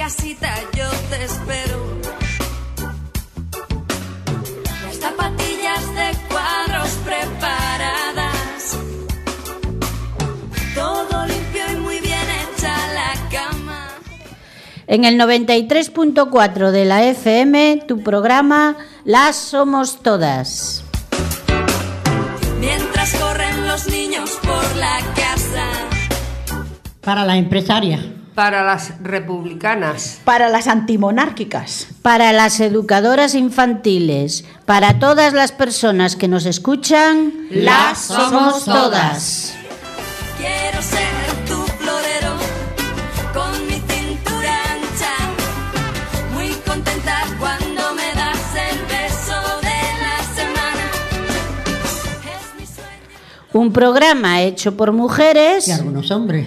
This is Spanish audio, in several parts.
casita yo te espero. Las zapatillas de cuadros preparadas, todo limpio y muy bien hecha la cama. En el 93.4 de la FM, tu programa Las Somos Todas. Mientras corren los niños por la casa. Para las empresarias. Para las republicanas. Para las antimonárquicas. Para las educadoras infantiles. Para todas las personas que nos escuchan, Las somos todas. Quiero ser tu florero con mi cintura ancha, muy contenta cuando me das el beso de la semana. Es mi sueño. un programa hecho por mujeres Y algunos hombres.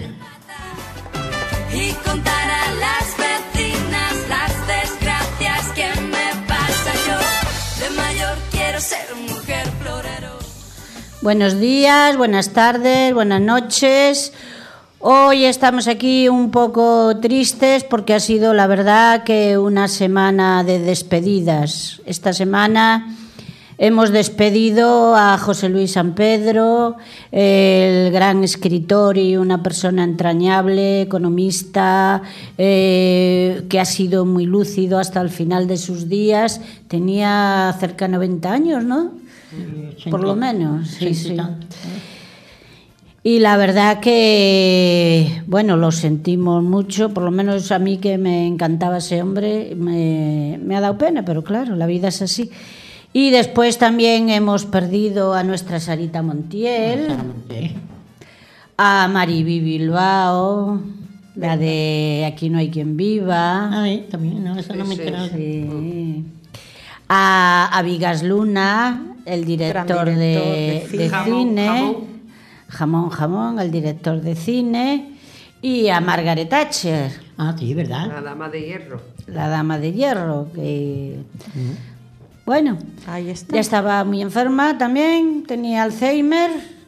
Y contar a las vecinas las desgracias que me pasa yo. De mayor quiero ser mujer florero. Buenos días, buenas tardes, buenas noches. Hoy estamos aquí un poco tristes porque ha sido, la verdad, que una semana de despedidas. Esta semana hemos despedido a José Luis San Pedro, el gran escritor y una persona entrañable, economista, que ha sido muy lúcido hasta el final de sus días. Tenía cerca de 90 años, ¿no? Por lo menos, sí. Y la verdad que, bueno, lo sentimos mucho, por lo menos a mí que me encantaba ese hombre, me ha dado pena, pero claro, la vida es así. Y después también hemos perdido a nuestra Sarita Montiel, a Mariby Bilbao, la de Aquí no hay quien viva. Ay, también, no, eso no me enteraba. Sí. A Vigas Luna, el director de cine. Jamón, el director de cine. Y a Margaret Thatcher. Ah, sí, ¿verdad? La dama de hierro. La dama de hierro, que... Bueno, Ahí está. ya estaba muy enferma también, tenía Alzheimer.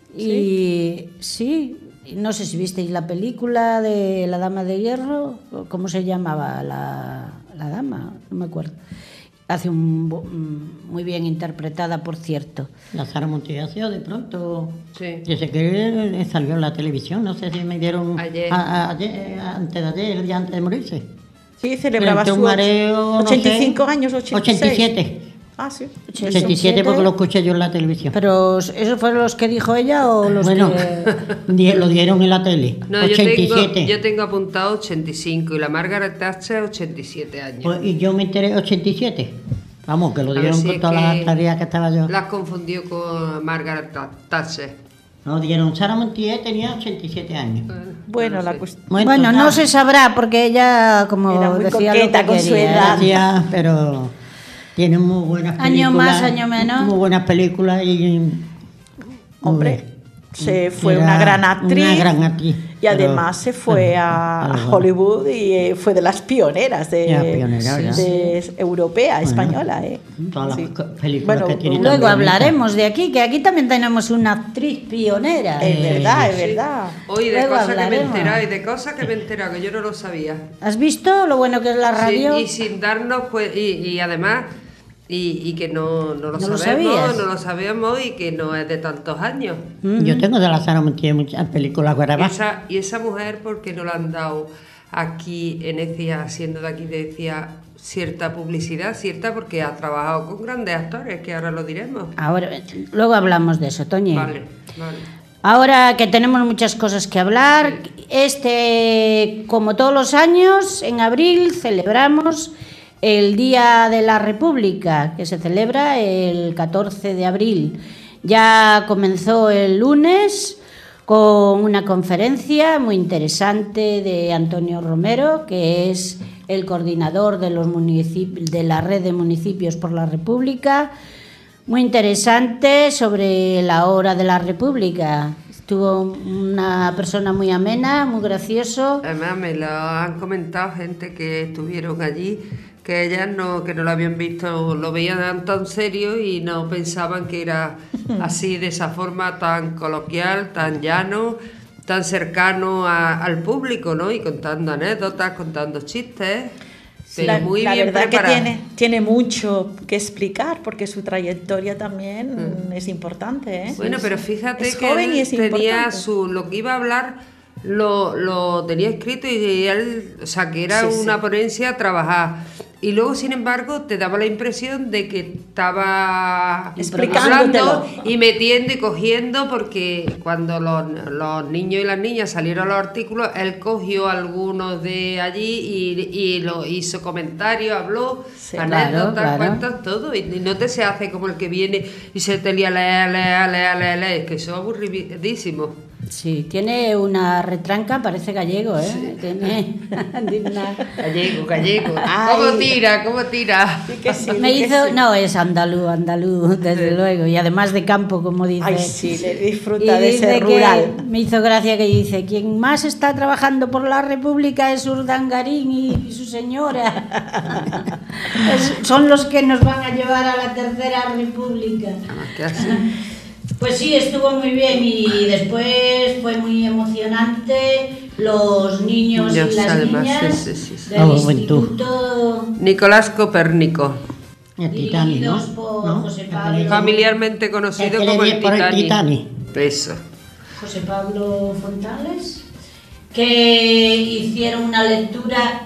Y sí, no sé si visteis la película de La dama de hierro. ¿Cómo se llamaba la dama? No me acuerdo. Hace muy bien interpretada, por cierto. La Sara Montiel de pronto. Sí. Yo sé que salió en la televisión, no sé si me dieron Ayer. Antes de ayer, el día antes de morirse. Sí, celebraba Pero su un mareo, 85 no sé, años, 86. 87. Ah, sí. 87 porque lo escuché yo en la televisión. Pero ¿esos fueron los que dijo ella o los Bueno, que...? lo dieron en la tele. No, 87. yo tengo apuntado 85 y la Margaret Thatcher 87 años. Pues, y yo me enteré 87. Vamos, que lo A ver dieron si con es todas que las tareas que estaba yo. Las confundió con Margaret Thatcher. No, dieron Sara Montiel tenía 87 años. Bueno, No la sé. cuestión. Bueno, no se sabrá porque ella, como Era muy decía, lo coqueta que con su quería. edad. Ya, pero tiene muy buenas películas. Año más, año menos. Muy buenas películas y... Hombre, se fue Era una gran actriz. Una gran actriz. Y además se fue a Hollywood y fue de las pioneras europea, española. Todas Sí. las películas Bueno, que tiene. Luego también. hablaremos de aquí, que aquí también tenemos una actriz pionera. Es verdad, es Sí. verdad. Hoy de Luego cosas que me he hablaremos. enterado y de cosas que me he enterado que yo no lo sabía. ¿Has visto lo bueno que es la radio? Sí, y sin darnos, pues, y además, y que no lo ¿No lo sabemos, sabías? no lo sabemos y que no es de tantos años. Yo tengo de la Sara Montiel muchas películas grabadas. Y esa mujer, ¿por qué no la han dado aquí en ECIA, siendo de aquí de ECIA, cierta publicidad? Cierta porque ha trabajado con grandes actores, que ahora lo diremos. Ahora, luego hablamos de eso, Toñi. Vale. Ahora que tenemos muchas cosas que hablar, como todos los años, en abril celebramos el Día de la República, que se celebra el 14 de abril. Ya comenzó el lunes con una conferencia muy interesante de Antonio Romero, que es el coordinador de los municipios, de la red de municipios por la República. Muy interesante sobre la hora de la República. Estuvo una persona muy amena, muy gracioso. Además me lo han comentado gente que estuvieron allí, que ellas que no lo habían visto, lo veían tan serio y no pensaban que era así, de esa forma tan coloquial, tan llano tan cercano al público, ¿no? Y contando anécdotas, contando chistes, pero muy la bien verdad preparado. que tiene mucho que explicar, porque su trayectoria también es importante, ¿eh? Bueno, pero fíjate es que joven él y es tenía importante. lo que iba a hablar lo tenía escrito y él, o sea, que era una ponencia a trabajar. Y luego, sin embargo, te daba la impresión de que estaba Explicándotelo. hablando y metiendo y cogiendo, porque cuando los niños y las niñas salieron los artículos, él cogió algunos de allí y lo hizo comentarios, habló, Sí, anécdotas, claro. cuentos, todo. Y no te se hace como el que viene y se te lía, leer, que eso es aburridísimo. Sí, tiene una retranca, parece gallego, ¿eh? Sí. Tiene una... Gallego. Ay. ¿Cómo tira? Sí que sí, Me sí que hizo, sí. no, es andaluz, desde Sí. luego, y además de campo, como dice. Ay, sí, le Y disfruta de dice ser que rural. me hizo gracia que dice, quien más está trabajando por la República es Urdangarín y su señora. Son los que nos van a llevar a la Tercera República. Que así. Pues sí, estuvo muy bien y después fue muy emocionante los niños y Niños, las además, niñas sí. del La juventud. Instituto Nicolás Copérnico, El Titanic, ¿no? dirigidos por ¿No? José El Pablo. que le- familiarmente conocido el que le como di el por el Titanic. Titanic. Eso. José Pablo Fontales, que hicieron una lectura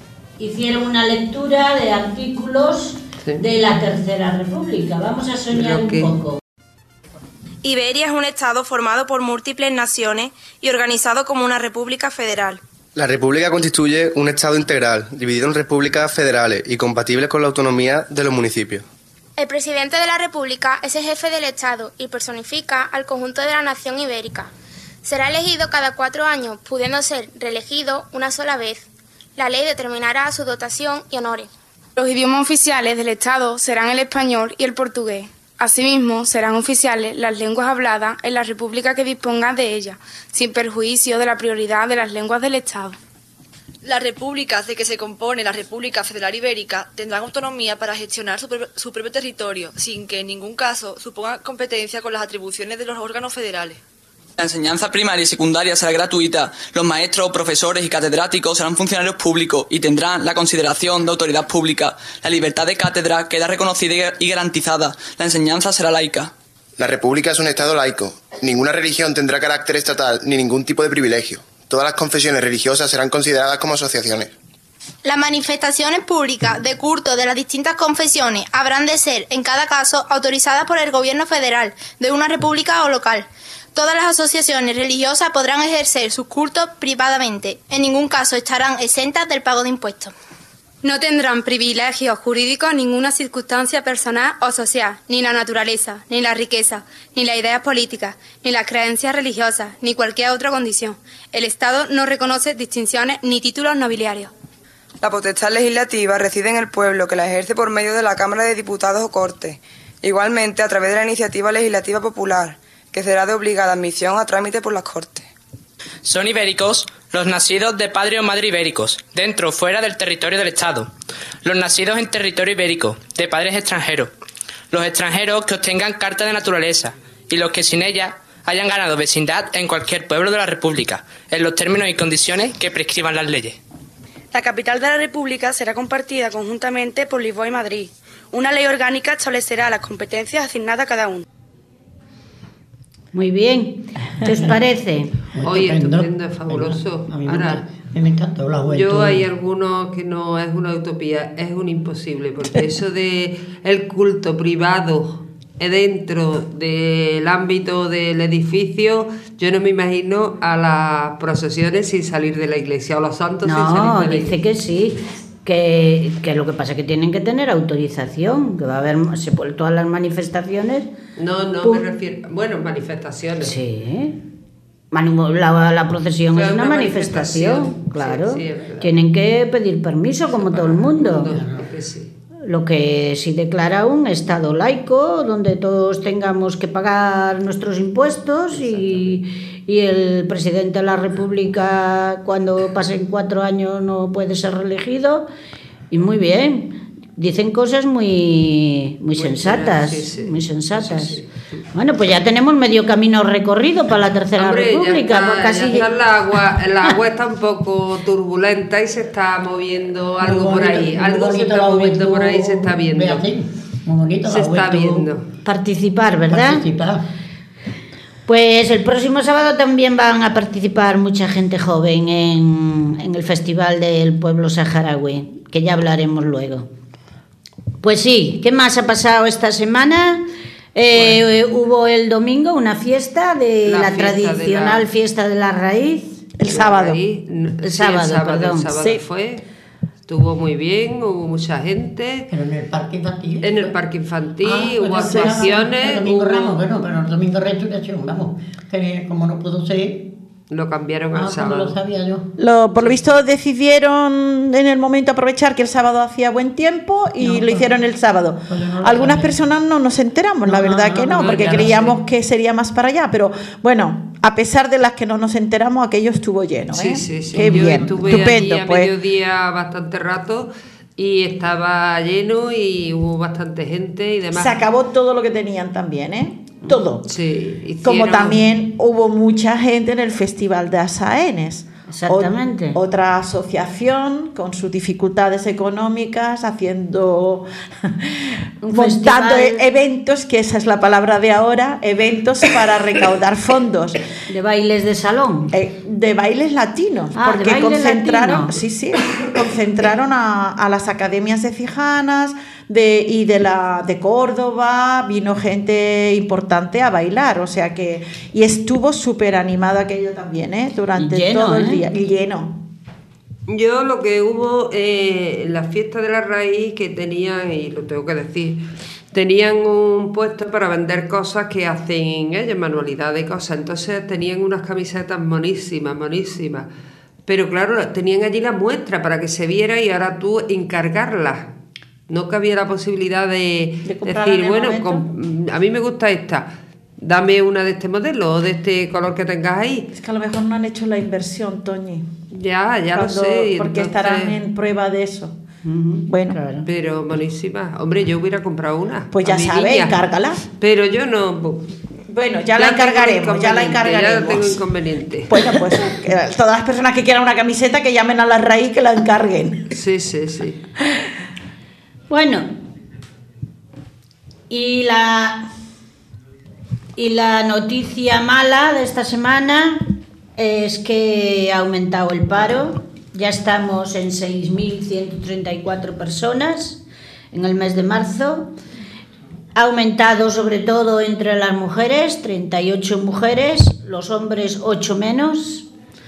de artículos Sí. de la Tercera República. Vamos a soñar Lo que- un poco. Iberia es un estado formado por múltiples naciones y organizado como una república federal. La República constituye un Estado integral, dividido en repúblicas federales y compatibles con la autonomía de los municipios. El presidente de la República es el jefe del Estado y personifica al conjunto de la nación ibérica. Será elegido cada 4 años, pudiendo ser reelegido una sola vez. La ley determinará su dotación y honores. Los idiomas oficiales del Estado serán el español y el portugués. Asimismo, serán oficiales las lenguas habladas en la república que disponga de ellas, sin perjuicio de la prioridad de las lenguas del Estado. Las repúblicas de que se compone la República Federal Ibérica tendrán autonomía para gestionar su propio territorio, sin que en ningún caso suponga competencia con las atribuciones de los órganos federales. La enseñanza primaria y secundaria será gratuita. Los maestros, profesores y catedráticos serán funcionarios públicos y tendrán la consideración de autoridad pública. La libertad de cátedra queda reconocida y garantizada. La enseñanza será laica. La República es un Estado laico. Ninguna religión tendrá carácter estatal ni ningún tipo de privilegio. Todas las confesiones religiosas serán consideradas como asociaciones. Las manifestaciones públicas de culto de las distintas confesiones habrán de ser, en cada caso, autorizadas por el gobierno federal de una república o local. Todas las asociaciones religiosas podrán ejercer sus cultos privadamente. En ningún caso estarán exentas del pago de impuestos. No tendrán privilegios jurídicos ninguna circunstancia personal o social, ni la naturaleza, ni la riqueza, ni las ideas políticas, ni las creencias religiosas, ni cualquier otra condición. El Estado no reconoce distinciones ni títulos nobiliarios. La potestad legislativa reside en el pueblo, que la ejerce por medio de la Cámara de Diputados o Cortes. Igualmente, a través de la iniciativa legislativa popular, que será de obligada admisión a trámite por las Cortes. Son ibéricos los nacidos de padre o madre ibéricos, dentro o fuera del territorio del Estado. Los nacidos en territorio ibérico, de padres extranjeros. Los extranjeros que obtengan carta de naturaleza y los que sin ella hayan ganado vecindad en cualquier pueblo de la República, en los términos y condiciones que prescriban las leyes. La capital de la República será compartida conjuntamente por Lisboa y Madrid. Una ley orgánica establecerá las competencias asignadas a cada uno. Muy bien, ¿qué os parece? Oye, estupendo, es fabuloso. A mí Ahora, me encantó la juventud. yo hay algunos que no es una utopía, es un imposible, porque eso de el culto privado dentro del ámbito del edificio, yo no me imagino a las procesiones sin salir de la iglesia, o los santos sin salir No, de la dice iglesia. que sí, que lo que pasa es que tienen que tener autorización, que va a haber todas las manifestaciones. No, Pum. me refiero, bueno, manifestaciones. Sí. La procesión Claro, es una una manifestación, manifestación. claro. Sí, es verdad. Tienen que pedir permiso como todo el mundo. Lo que sí. Lo que sí declara un Estado laico, donde todos tengamos que pagar nuestros impuestos y el presidente de la República, cuando pasen 4 años, no puede ser reelegido. Y muy bien, dicen cosas muy sensatas, sí, sí. muy sensatas. Sí, sí. Bueno, pues ya tenemos medio camino recorrido para la Tercera República. El agua está un poco turbulenta y se está moviendo algo por ahí. Algo se está moviendo por ahí, se está viendo. Muy bonito, se está viendo. Participar, ¿verdad? Participar. Pues el próximo sábado también van a participar mucha gente joven en el Festival del Pueblo Saharaui, que ya hablaremos luego. Pues sí, ¿qué más ha pasado esta semana? Hubo el domingo una fiesta de la tradicional fiesta de la raíz. El sábado. El sábado, sí. Estuvo muy bien, hubo mucha gente. Pero en el parque infantil. En el parque infantil, hubo actuaciones. El domingo Ramos, bueno, pero el domingo Resurrección, vamos. Que como no pudo ser. Lo cambiaron al sábado. Lo sabía yo. Por lo visto decidieron en el momento aprovechar que el sábado hacía buen tiempo y lo hicieron el sábado. Pues no Algunas personas no nos enteramos, la verdad que no, porque creíamos que sería más para allá, pero bueno, a pesar de las que no nos enteramos, aquello estuvo lleno. Sí, sí, sí. Qué yo bien, estuve estupendo. allí a mediodía bastante rato y estaba lleno y hubo bastante gente y demás. Se acabó todo lo que tenían también, ¿eh? Todo. Sí, como también hubo mucha gente en el Festival de Asaenes. Exactamente. Otra asociación con sus dificultades económicas montando eventos, que esa es la palabra de ahora, eventos para recaudar fondos. De bailes de salón. De bailes latinos, porque de baile concentraron, latino. concentraron a las academias de cijanas de Córdoba, vino gente importante a bailar, o sea que, y estuvo súper animado aquello también, durante todo el día, y lleno. Yo lo que hubo, la fiesta de la raíz que tenían, y lo tengo que decir, tenían un puesto para vender cosas que hacen ellos, manualidades y cosas, entonces tenían unas camisetas monísimas, pero claro, tenían allí la muestra para que se viera y ahora tú encargarlas. No cabía la posibilidad de decir, bueno, a mí me gusta esta, dame una de este modelo o de este color que tengas ahí. Es que a lo mejor no han hecho la inversión, Toñi. Ya lo sé. Porque estarán en prueba de eso. Bueno. Claro. Pero buenísima. Hombre, yo hubiera comprado una. Pues ya sabes, encárgala. Pero yo no. Bueno, ya la encargaremos. Ya tengo inconveniente. Bueno, pues todas las personas que quieran una camiseta que llamen a la raíz que la encarguen. Sí. Bueno, y la noticia mala de esta semana es que ha aumentado el paro. Ya estamos en 6.134 personas en el mes de marzo. Ha aumentado sobre todo entre las mujeres, 38 mujeres, los hombres 8 menos,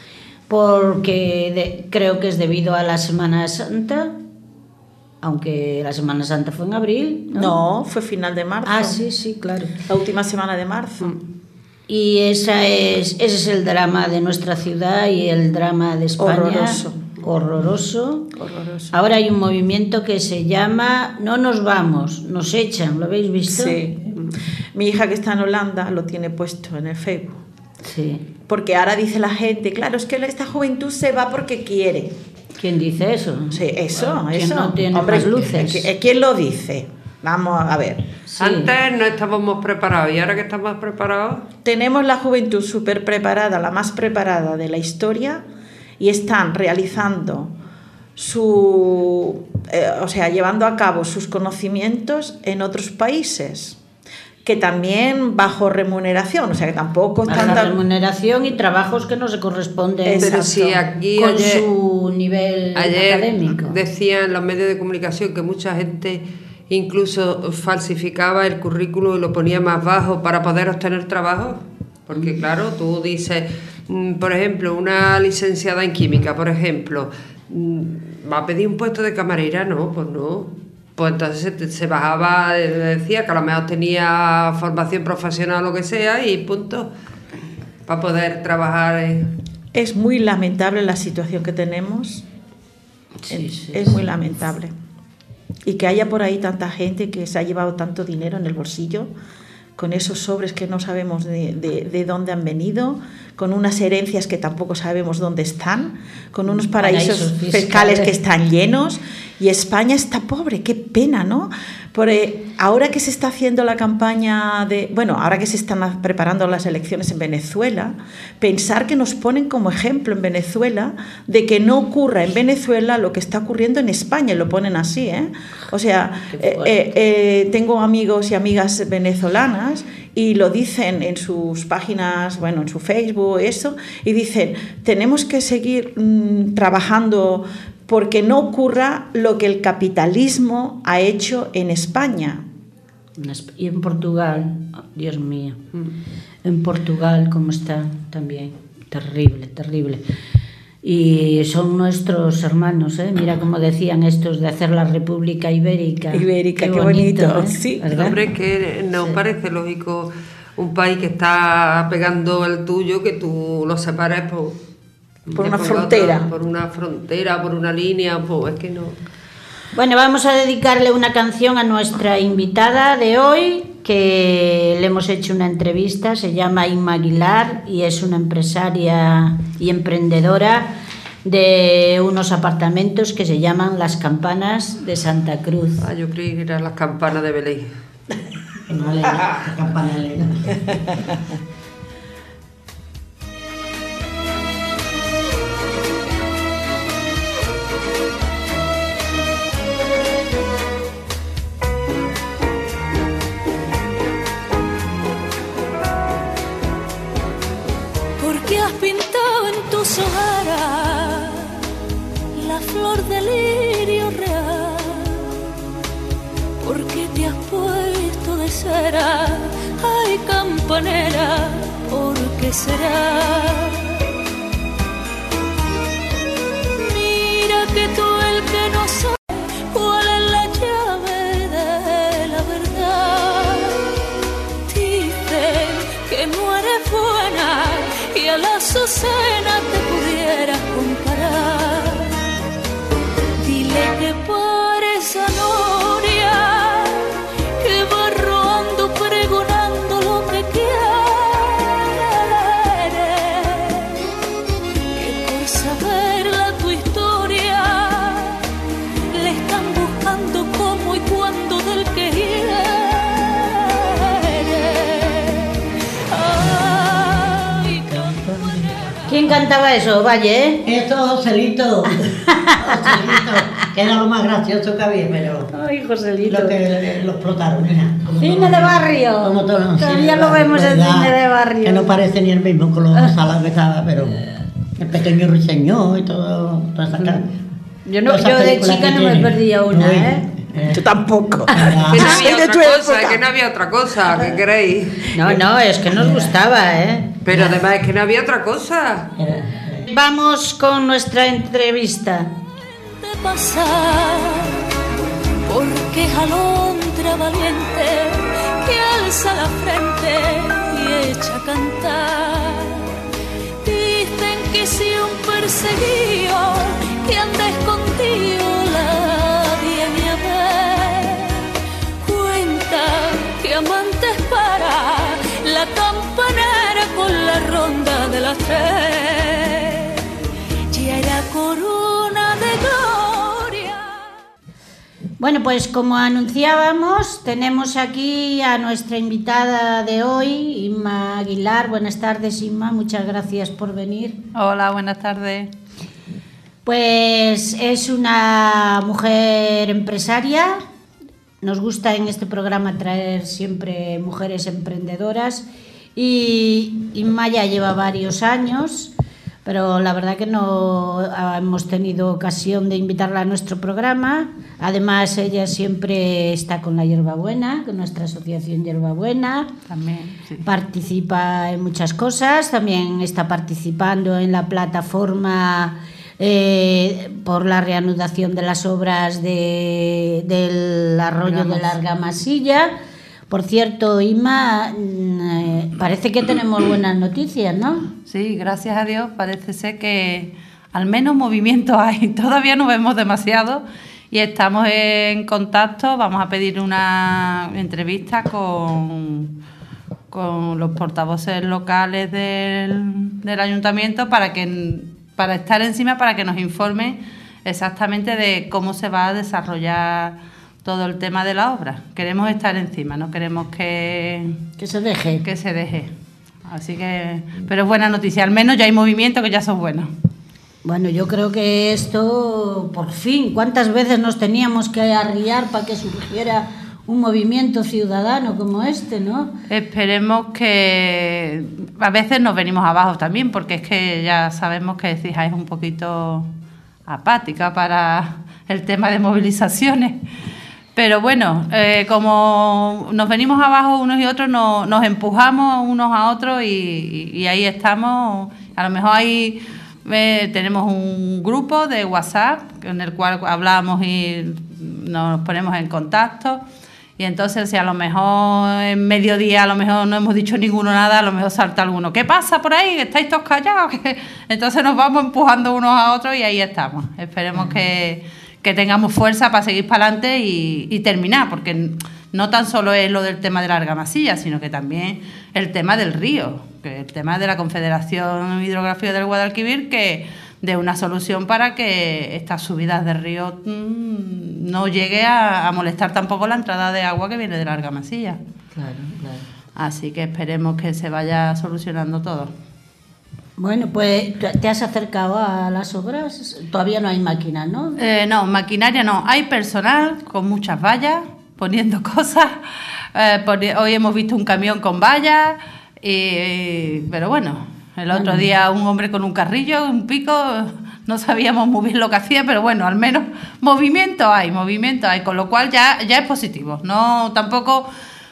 porque creo que es debido a la Semana Santa. Aunque la Semana Santa fue en abril, ¿no? No, fue final de marzo. Ah, sí, claro. La última semana de marzo. Y ese es el drama de nuestra ciudad y el drama de España. Horroroso. Ahora hay un movimiento que se llama No nos vamos, nos echan. ¿Lo habéis visto? Sí. Mi hija que está en Holanda lo tiene puesto en el Facebook. Sí. Porque ahora dice la gente, claro, es que esta juventud se va porque quiere. ¿Quién dice eso? Sí, eso. ¿Quién no tiene más luces? ¿Quién lo dice? Vamos a ver. Sí. Antes no estábamos preparados y ahora que estamos preparados. Tenemos la juventud súper preparada, la más preparada de la historia, y están realizando llevando a cabo sus conocimientos en otros países, que también bajo remuneración, o sea que tampoco es tanta remuneración y trabajos que no se corresponden pero sí, aquí con su nivel académico. Decían los medios de comunicación que mucha gente incluso falsificaba el currículum y lo ponía más bajo para poder obtener trabajo, porque claro, tú dices, por ejemplo, una licenciada en química, por ejemplo, va a pedir un puesto de camarera, no, pues no. Pues entonces se bajaba, decía que a lo mejor tenía formación profesional o lo que sea y punto, para poder trabajar. Es muy lamentable la situación que tenemos, es muy lamentable. Y que haya por ahí tanta gente que se ha llevado tanto dinero en el bolsillo, con esos sobres que no sabemos de dónde han venido, con unas herencias que tampoco sabemos dónde están, con unos paraísos fiscales que están llenos, y España está pobre. Qué pena, ¿no? Porque ahora que se está haciendo la campaña ahora que se están preparando las elecciones en Venezuela, pensar que nos ponen como ejemplo en Venezuela de que no ocurra en Venezuela lo que está ocurriendo en España, y lo ponen así, ¿eh? O sea, tengo amigos y amigas venezolanas y lo dicen en sus páginas, en su Facebook, eso, y dicen, tenemos que seguir trabajando porque no ocurra lo que el capitalismo ha hecho en España. Y en Portugal, Dios mío, en Portugal cómo está también, terrible, terrible. Y son nuestros hermanos, ¿eh? Mira como decían estos de hacer la República Ibérica. Ibérica, qué bonito, ¿eh? Sí. ¿Verdad? Hombre, que no parece lógico un país que está pegando el tuyo, que tú lo separes por una frontera. Por una frontera, por una línea, pues es que no. Bueno, vamos a dedicarle una canción a nuestra invitada de hoy, que le hemos hecho una entrevista, se llama Inma Aguilar y es una empresaria y emprendedora de unos apartamentos que se llaman Las Campanas de Santa Cruz. Yo creí que eran Las Campanas de Belén. No, la campana Elena. Porque has pintado en tus hogaras la flor del lirio real, porque te has puesto de cera, ay campanera, ¿por qué será? Mira que tú el que no sabe cuál es la llave de la verdad, dicen que no eres buena y a la Azucena te pudieras comparar. Dile que por esa noria que va rodando pregonando lo que quiere, que por saberla tu historia le están buscando cómo y cuándo del que quiere. ¿Quién cantaba eso, Valle? Eso, Joselito. Joselito, que era lo más gracioso que había, pero... Ay, Joselito. Lo que lo explotaron, mira. Cine de barrio. Como todos los Todavía lo vemos en cine de barrio. Que no parece ni el mismo con los salados que estaba, pero... El pequeño ruiseñor y todo, toda esa cara. Yo de chica no me perdía una, ¿eh? Yo tampoco. Que no había otra cosa, que no había otra cosa, ¿qué queréis? No, es que nos gustaba, ¿eh? Pero además es que no había otra cosa. Vamos con nuestra entrevista. De pasar, porque es alondra valiente que alza la frente y echa a cantar. Dicen que si un perseguido que anda escondido la viene a ver, cuenta que amantes para la campanera con la ronda de las tres, ya era corona de gloria. Bueno, pues como anunciábamos, tenemos aquí a nuestra invitada de hoy, Inma Aguilar. Buenas tardes, Inma, muchas gracias por venir. Hola, buenas tardes. Pues es una mujer empresaria. Nos gusta en este programa traer siempre mujeres emprendedoras y Inma ya lleva varios años, pero la verdad que no hemos tenido ocasión de invitarla a nuestro programa. Además, ella siempre está con la Hierbabuena, con nuestra asociación Hierbabuena. También, sí. Participa en muchas cosas, también está participando en la plataforma por la reanudación de las obras del arroyo de la Argamasilla. Por cierto, Inma, parece que tenemos buenas noticias, ¿no? Sí, gracias a Dios, parece ser que al menos movimiento hay. Todavía no vemos demasiado y estamos en contacto. Vamos a pedir una entrevista con con los portavoces locales del ayuntamiento para estar encima, para que nos informen exactamente de cómo se va a desarrollar todo el tema de la obra. Queremos estar encima, no queremos que se deje. Que se deje. Así que, pero es buena noticia, al menos ya hay movimiento, que ya son buenos. Bueno, yo creo que esto, por fin, ¿cuántas veces nos teníamos que arriar para que surgiera un movimiento ciudadano como este, no? Esperemos que... A veces nos venimos abajo también, porque es que ya sabemos que Écija es un poquito apática para el tema de movilizaciones. Pero bueno, como nos venimos abajo unos y otros, nos empujamos unos a otros y ahí estamos. A lo mejor ahí tenemos un grupo de WhatsApp en el cual hablamos y nos ponemos en contacto. Y entonces, si a lo mejor en mediodía a lo mejor no hemos dicho ninguno nada, a lo mejor salta alguno. ¿Qué pasa por ahí? ¿Estáis todos callados? Entonces nos vamos empujando unos a otros y ahí estamos. Esperemos que tengamos fuerza para seguir para adelante y terminar, porque no tan solo es lo del tema de la argamasilla, sino que también el tema del río, que el tema de la Confederación Hidrográfica del Guadalquivir, que de una solución para que estas subidas de río no llegue a molestar tampoco la entrada de agua que viene de la argamasilla. Claro. Así que esperemos que se vaya solucionando todo. Bueno, pues ¿te has acercado a las obras? Todavía no hay máquinas, ¿no? No, maquinaria no. Hay personal con muchas vallas, poniendo cosas. Hoy hemos visto un camión con vallas, pero bueno, el otro día un hombre con un carrillo, un pico, no sabíamos muy bien lo que hacía, pero bueno, al menos movimiento hay, con lo cual ya es positivo. No, tampoco...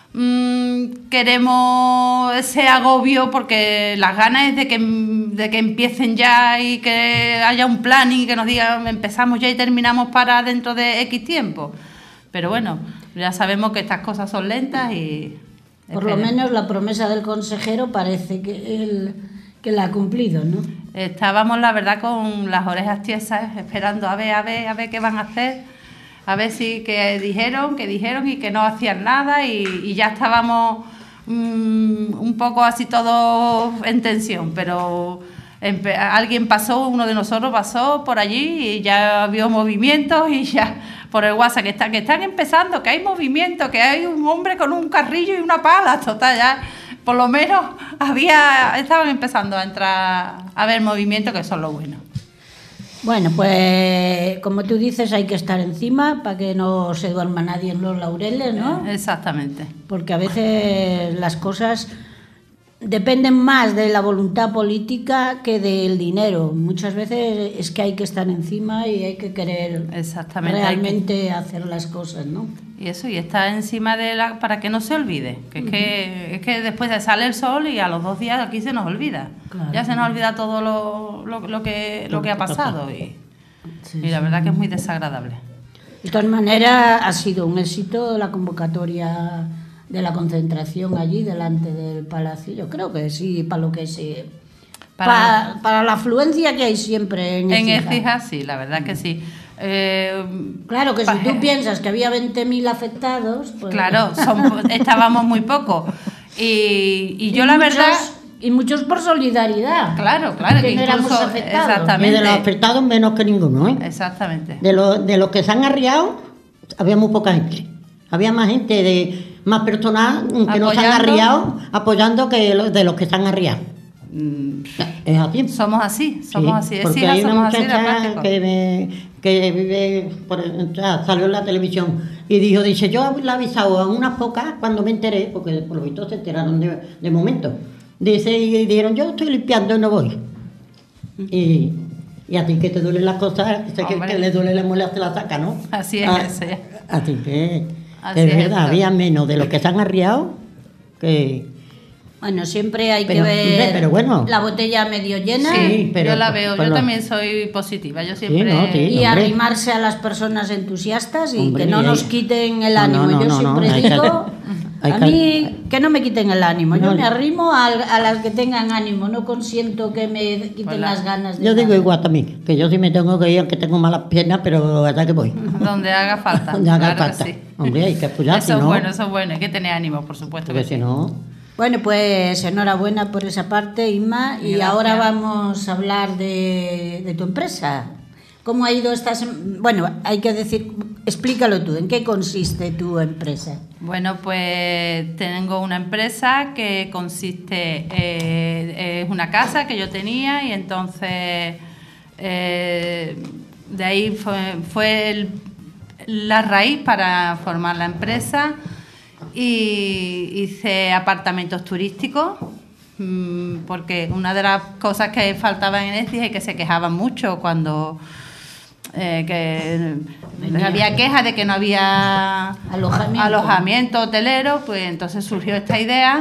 queremos ese agobio, porque las ganas es de que empiecen ya y que haya un planning y que nos digan empezamos ya y terminamos para dentro de X tiempo. Pero bueno, ya sabemos que estas cosas son lentas y... Por lo menos la promesa del consejero parece que la ha cumplido, ¿no? Estábamos, la verdad, con las orejas tiesas esperando a ver qué van a hacer. A ver si que dijeron y que no hacían nada y ya estábamos un poco así todos en tensión, pero alguien pasó, uno de nosotros pasó por allí y ya vio movimientos y ya por el WhatsApp que están empezando, que hay movimiento, que hay un hombre con un carrillo y una pala, total, ya por lo menos estaban empezando a entrar a ver movimiento, que eso es lo bueno. Bueno, pues como tú dices, hay que estar encima para que no se duerma nadie en los laureles, ¿no? Exactamente. Porque a veces las cosas dependen más de la voluntad política que del dinero. Muchas veces es que hay que estar encima y hay que querer realmente hacer las cosas, ¿no? Y eso, y estar encima para que no se olvide. Que es que después sale el sol y a los 2 días aquí se nos olvida. Claro. Ya se nos olvida todo lo que ha pasado y la verdad que es muy desagradable. De todas maneras, ha sido un éxito la convocatoria de la concentración allí delante del palacio. Yo creo que sí, para lo que se... Para la afluencia que hay siempre en Écija. En Écija, sí, la verdad que sí. Claro, que si tú piensas que había 20.000 afectados... Pues... Claro, estábamos muy pocos. Y yo la verdad... Y muchos por solidaridad. Claro. Que no éramos afectados. Exactamente. Y de los afectados menos que ninguno, ¿eh? Exactamente. De los que se han arriado, había muy poca gente. Había más gente, más personal que no se han arriado, apoyando que de los que se han arriado. Es así. Somos así. Porque hay una muchacha que vive, salió en la televisión y dice, yo le he avisado a unas pocas cuando me enteré, porque por lo visto se enteraron de momento. Dice, y dijeron, yo estoy limpiando y no voy. Y a ti que te duelen las cosas, que le duele la muela, te la saca, ¿no? Así es. Así que, de verdad, había menos de los que se han arriado que... Bueno, siempre hay que ver la botella medio llena. Sí, pero yo la veo, yo también soy positiva, yo siempre... y arrimarse a las personas entusiastas y que no nos quiten el ánimo. Yo siempre digo... A mí, que no me quiten el ánimo. Yo me arrimo a las que tengan ánimo. No consiento que me quiten las ganas de Yo digo igual también, que yo sí me tengo que ir, aunque tengo malas piernas, pero hasta que voy. Donde haga falta. Donde haga falta. Sí. Hombre, hay que apoyar, eso es bueno, hay que tener ánimo, por supuesto. Porque si no... Bueno, pues enhorabuena por esa parte, Inma. Y ahora vamos a hablar de tu empresa. ¿Cómo ha ido esta semana? Bueno, hay que decir, explícalo tú, ¿en qué consiste tu empresa? Bueno, pues tengo una empresa que consiste, es una casa que yo tenía y entonces de ahí fue la raíz para formar la empresa y hice apartamentos turísticos. Porque una de las cosas que faltaba en Écija y que se quejaban mucho cuando había quejas de que no había alojamiento hotelero, pues entonces surgió esta idea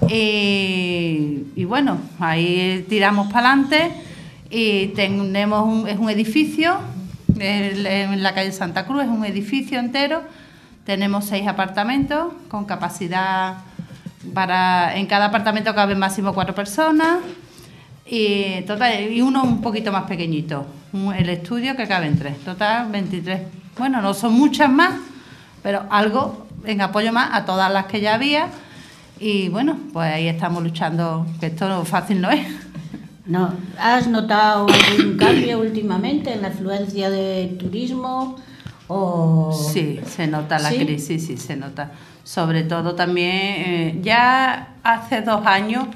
y bueno, ahí tiramos para adelante y tenemos es un edificio en la calle Santa Cruz, es un edificio entero, tenemos 6 apartamentos con capacidad en cada apartamento caben máximo 4 personas y total, y uno un poquito más pequeñito, el estudio que caben 3, total 23. Bueno, no son muchas más, pero algo en apoyo más a todas las que ya había y bueno, pues ahí estamos luchando, que esto fácil no es. No, ¿has notado algún cambio últimamente en la afluencia de turismo? Sí, se nota la crisis, sí, se nota. Sobre todo también, ya hace 2 años,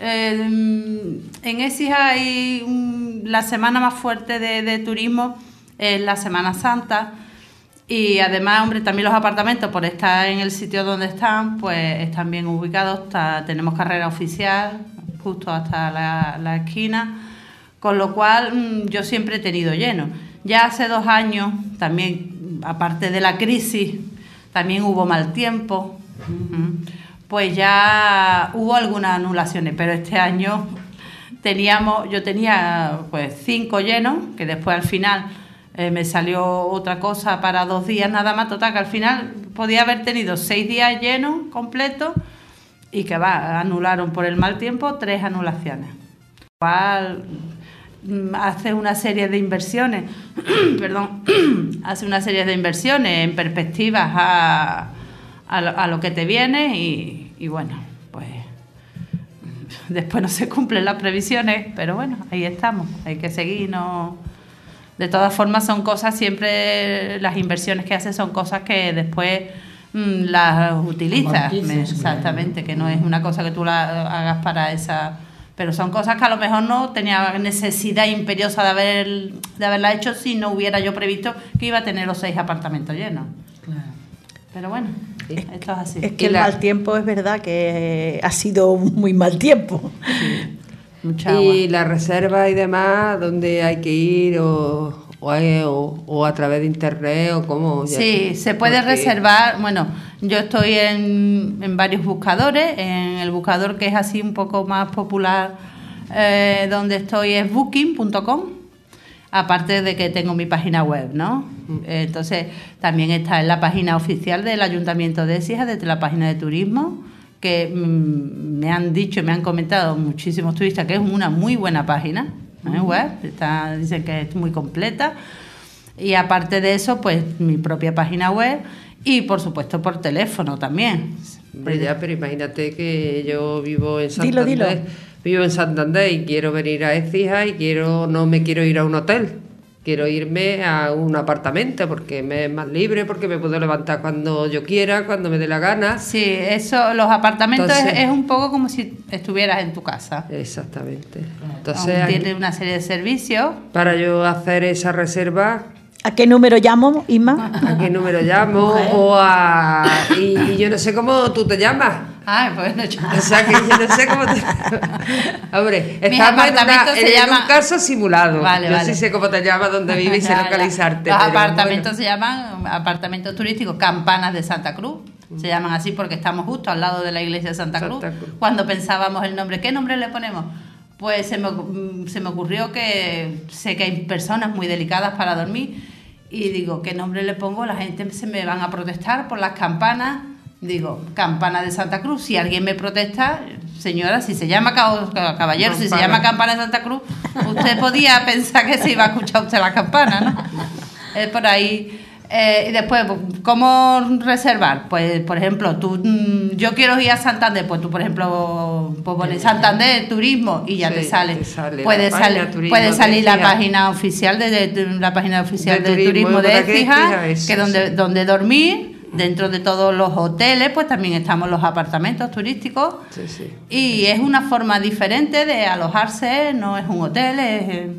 en Écija hay la semana más fuerte de turismo, es la Semana Santa, y además, hombre, también los apartamentos, por estar en el sitio donde están, pues están bien ubicados, tenemos carrera oficial, justo hasta la esquina, con lo cual yo siempre he tenido lleno. Ya hace 2 años, también, aparte de la crisis, también hubo mal tiempo, pues ya hubo algunas anulaciones, pero este año yo tenía pues 5 llenos, que después al final me salió otra cosa para 2 días nada más, total, que al final podía haber tenido 6 días llenos completos y que anularon por el mal tiempo 3 anulaciones. Igual hace una serie de inversiones, hace una serie de inversiones en perspectivas a lo que te viene y bueno, pues después no se cumplen las previsiones, pero bueno, ahí estamos, hay que seguir, no. De todas formas son cosas, siempre las inversiones que haces son cosas que después las utilizas, exactamente, que no es una cosa que tú la hagas para esa, pero son cosas que a lo mejor no tenía necesidad imperiosa de haberla hecho si no hubiera yo previsto que iba a tener los 6 apartamentos llenos. Claro. Pero bueno, esto es así. Es que el mal tiempo es verdad que ha sido muy mal tiempo. Sí. Mucha agua. Y la reserva y demás, ¿dónde hay que ir o a través de internet o cómo? Sí, se puede reservar. Bueno, yo estoy en varios buscadores. En el buscador que es así un poco más popular, donde estoy es booking.com. Aparte de que tengo mi página web, ¿no? Entonces, también está en la página oficial del Ayuntamiento de Écija, desde la página de turismo, que me han dicho y me han comentado muchísimos turistas que es una muy buena página web, dicen que es muy completa. Y aparte de eso, pues mi propia página web y, por supuesto, por teléfono también. Pero imagínate que yo vivo en Santander. Dilo. Vivo en Santander y quiero venir a Écija y no me quiero ir a un hotel. Quiero irme a un apartamento porque me es más libre, porque me puedo levantar cuando yo quiera, cuando me dé la gana. Sí, eso, los apartamentos es un poco como si estuvieras en tu casa. Exactamente. Entonces tiene una serie de servicios. Para yo hacer esa reserva. ¿A qué número llamo, Inma? ¿A qué número llamo? Y yo no sé cómo tú te llamas. Bueno, yo... O sea, que yo no sé cómo te... Hombre, estamos en un caso simulado. Yo sí sé cómo te llamas, dónde vives y sé localizarte. Los apartamentos se llaman apartamentos turísticos Campanas de Santa Cruz. Se llaman así porque estamos justo al lado de la iglesia de Santa Cruz. Cuando pensábamos el nombre, ¿qué nombre le ponemos? Pues se me ocurrió que sé que hay personas muy delicadas para dormir y digo, ¿qué nombre le pongo? La gente se me van a protestar por las campanas. Digo, Campana de Santa Cruz. Si alguien me protesta, señora, si se llama caballero, si se llama Campana de Santa Cruz, usted podía pensar que se iba a escuchar usted la campana, ¿no? Es por ahí. Y después, ¿cómo reservar? Pues, por ejemplo, yo quiero ir a Santander, pues tú, por ejemplo, pues pones Santander Turismo y ya te sale. Puede salir la página oficial de la página oficial del turismo de Écija, que donde dormir. Dentro de todos los hoteles, pues también estamos los apartamentos turísticos. Y es una forma diferente de alojarse, no es un hotel,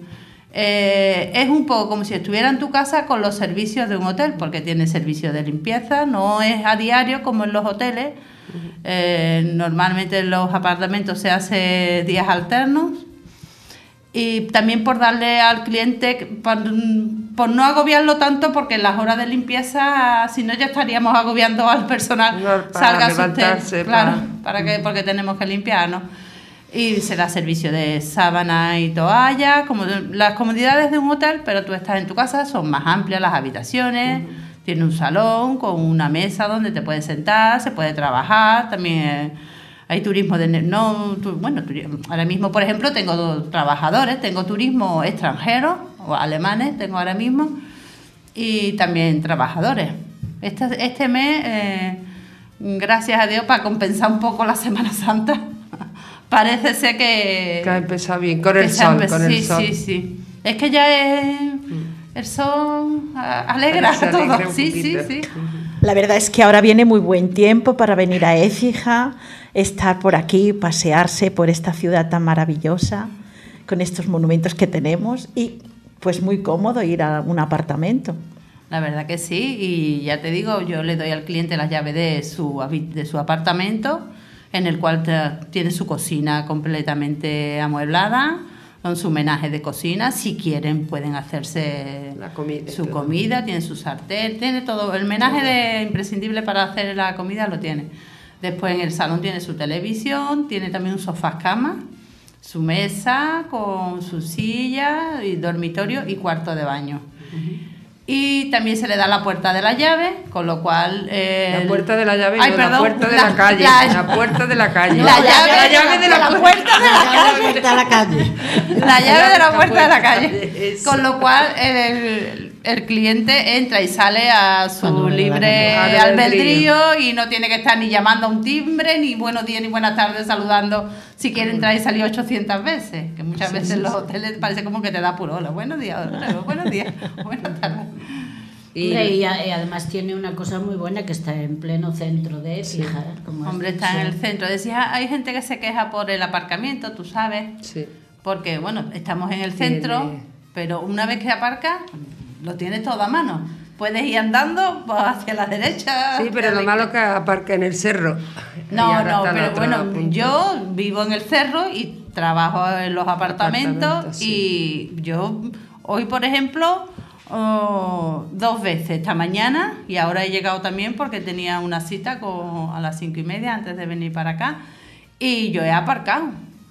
es un poco como si estuviera en tu casa con los servicios de un hotel, porque tiene servicio de limpieza, no es a diario como en los hoteles. Normalmente en los apartamentos se hace días alternos. Y también por darle al cliente, por no agobiarlo tanto, porque en las horas de limpieza, si no ya estaríamos agobiando al personal, salga usted, claro, porque tenemos que limpiar, ¿no? Y se da servicio de sábana y toalla, como las comodidades de un hotel, pero tú estás en tu casa, son más amplias las habitaciones, tiene un salón con una mesa donde te puedes sentar, se puede trabajar, también hay turismo ahora mismo, por ejemplo, tengo 2 trabajadores, tengo turismo extranjero, o alemanes tengo ahora mismo, y también trabajadores. Este mes, gracias a Dios, para compensar un poco la Semana Santa, parece ser que ha empezado bien, con el sol. Sí. Es que ya el sol alegra todo. Sí. La verdad es que ahora viene muy buen tiempo para venir a Écija, estar por aquí, pasearse por esta ciudad tan maravillosa, con estos monumentos que tenemos, y pues muy cómodo ir a un apartamento. La verdad que sí, y ya te digo, yo le doy al cliente las llaves de su apartamento, en el cual tiene su cocina completamente amueblada, con su menaje de cocina. Si quieren pueden hacerse su comida, tiene su sartén, tiene todo, el menaje imprescindible para hacer la comida lo tiene. Después en el salón tiene su televisión, tiene también un sofá cama, su mesa con su silla, y dormitorio y cuarto de baño. Y también se le da la puerta de la llave, con lo cual... la puerta de la llave, la puerta de la calle. La puerta de la calle. La llave de la puerta de la calle. La llave de la puerta de la calle. Con lo cual el cliente entra y sale a su libre albedrío y no tiene que estar ni llamando a un timbre, ni buenos días ni buenas tardes saludando si quiere entrar y salir 800 veces, que muchas veces en los hoteles parece como que te da puro hola, buenos días, buenas tardes. Y además tiene una cosa muy buena, que está en pleno centro de Écija. Hombre, está en el centro de Écija. Hay gente que se queja por el aparcamiento, tú sabes, porque bueno, estamos en el centro, pero una vez que aparcas lo tienes todo a mano. Puedes ir andando hacia la derecha. Sí, pero lo malo es que aparca en el cerro. No, pero bueno, yo vivo en el cerro y trabajo en los apartamentos. Y yo hoy, por ejemplo, 2 veces esta mañana, y ahora he llegado también porque tenía una cita a las 5:30 antes de venir para acá, y yo he aparcado.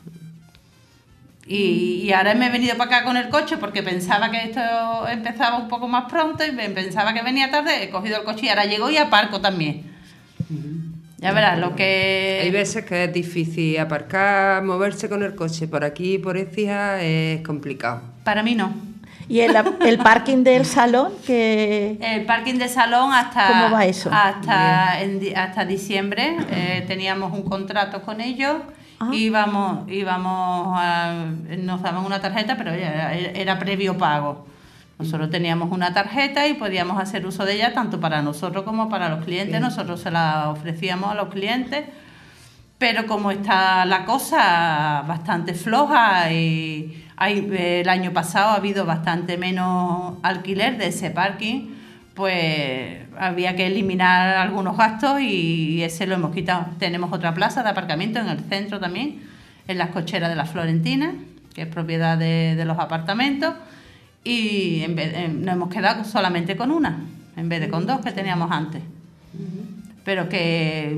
Y ahora me he venido para acá con el coche porque pensaba que esto empezaba un poco más pronto y pensaba que venía tarde. He cogido el coche y ahora llego y aparco también. Ya verás lo que... Hay veces que es difícil aparcar, moverse con el coche por aquí, por Écija, es complicado. Para mí no. ¿Y el parking del salón? El parking del salón hasta... ¿Cómo va eso? Hasta diciembre teníamos un contrato con ellos. Íbamos nos daban una tarjeta, pero era previo pago. Nosotros teníamos una tarjeta y podíamos hacer uso de ella tanto para nosotros como para los clientes. Nosotros se la ofrecíamos a los clientes, pero como está la cosa bastante floja y el año pasado ha habido bastante menos alquiler de ese parking, pues había que eliminar algunos gastos y ese lo hemos quitado. Tenemos otra plaza de aparcamiento en el centro también, en las cocheras de la Florentina, que es propiedad de los apartamentos, y nos hemos quedado solamente con una, en vez de con 2 que teníamos antes. Pero que...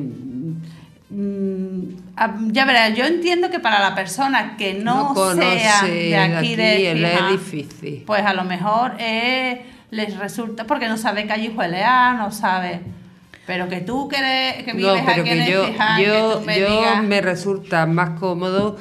ya verás, yo entiendo que para la persona que no sea de aquí de Écija, es difícil. Pues a lo mejor les resulta, porque no sabe callejuelear, no sabe, pero que tú que vives aquí en Écija, yo me resulta más cómodo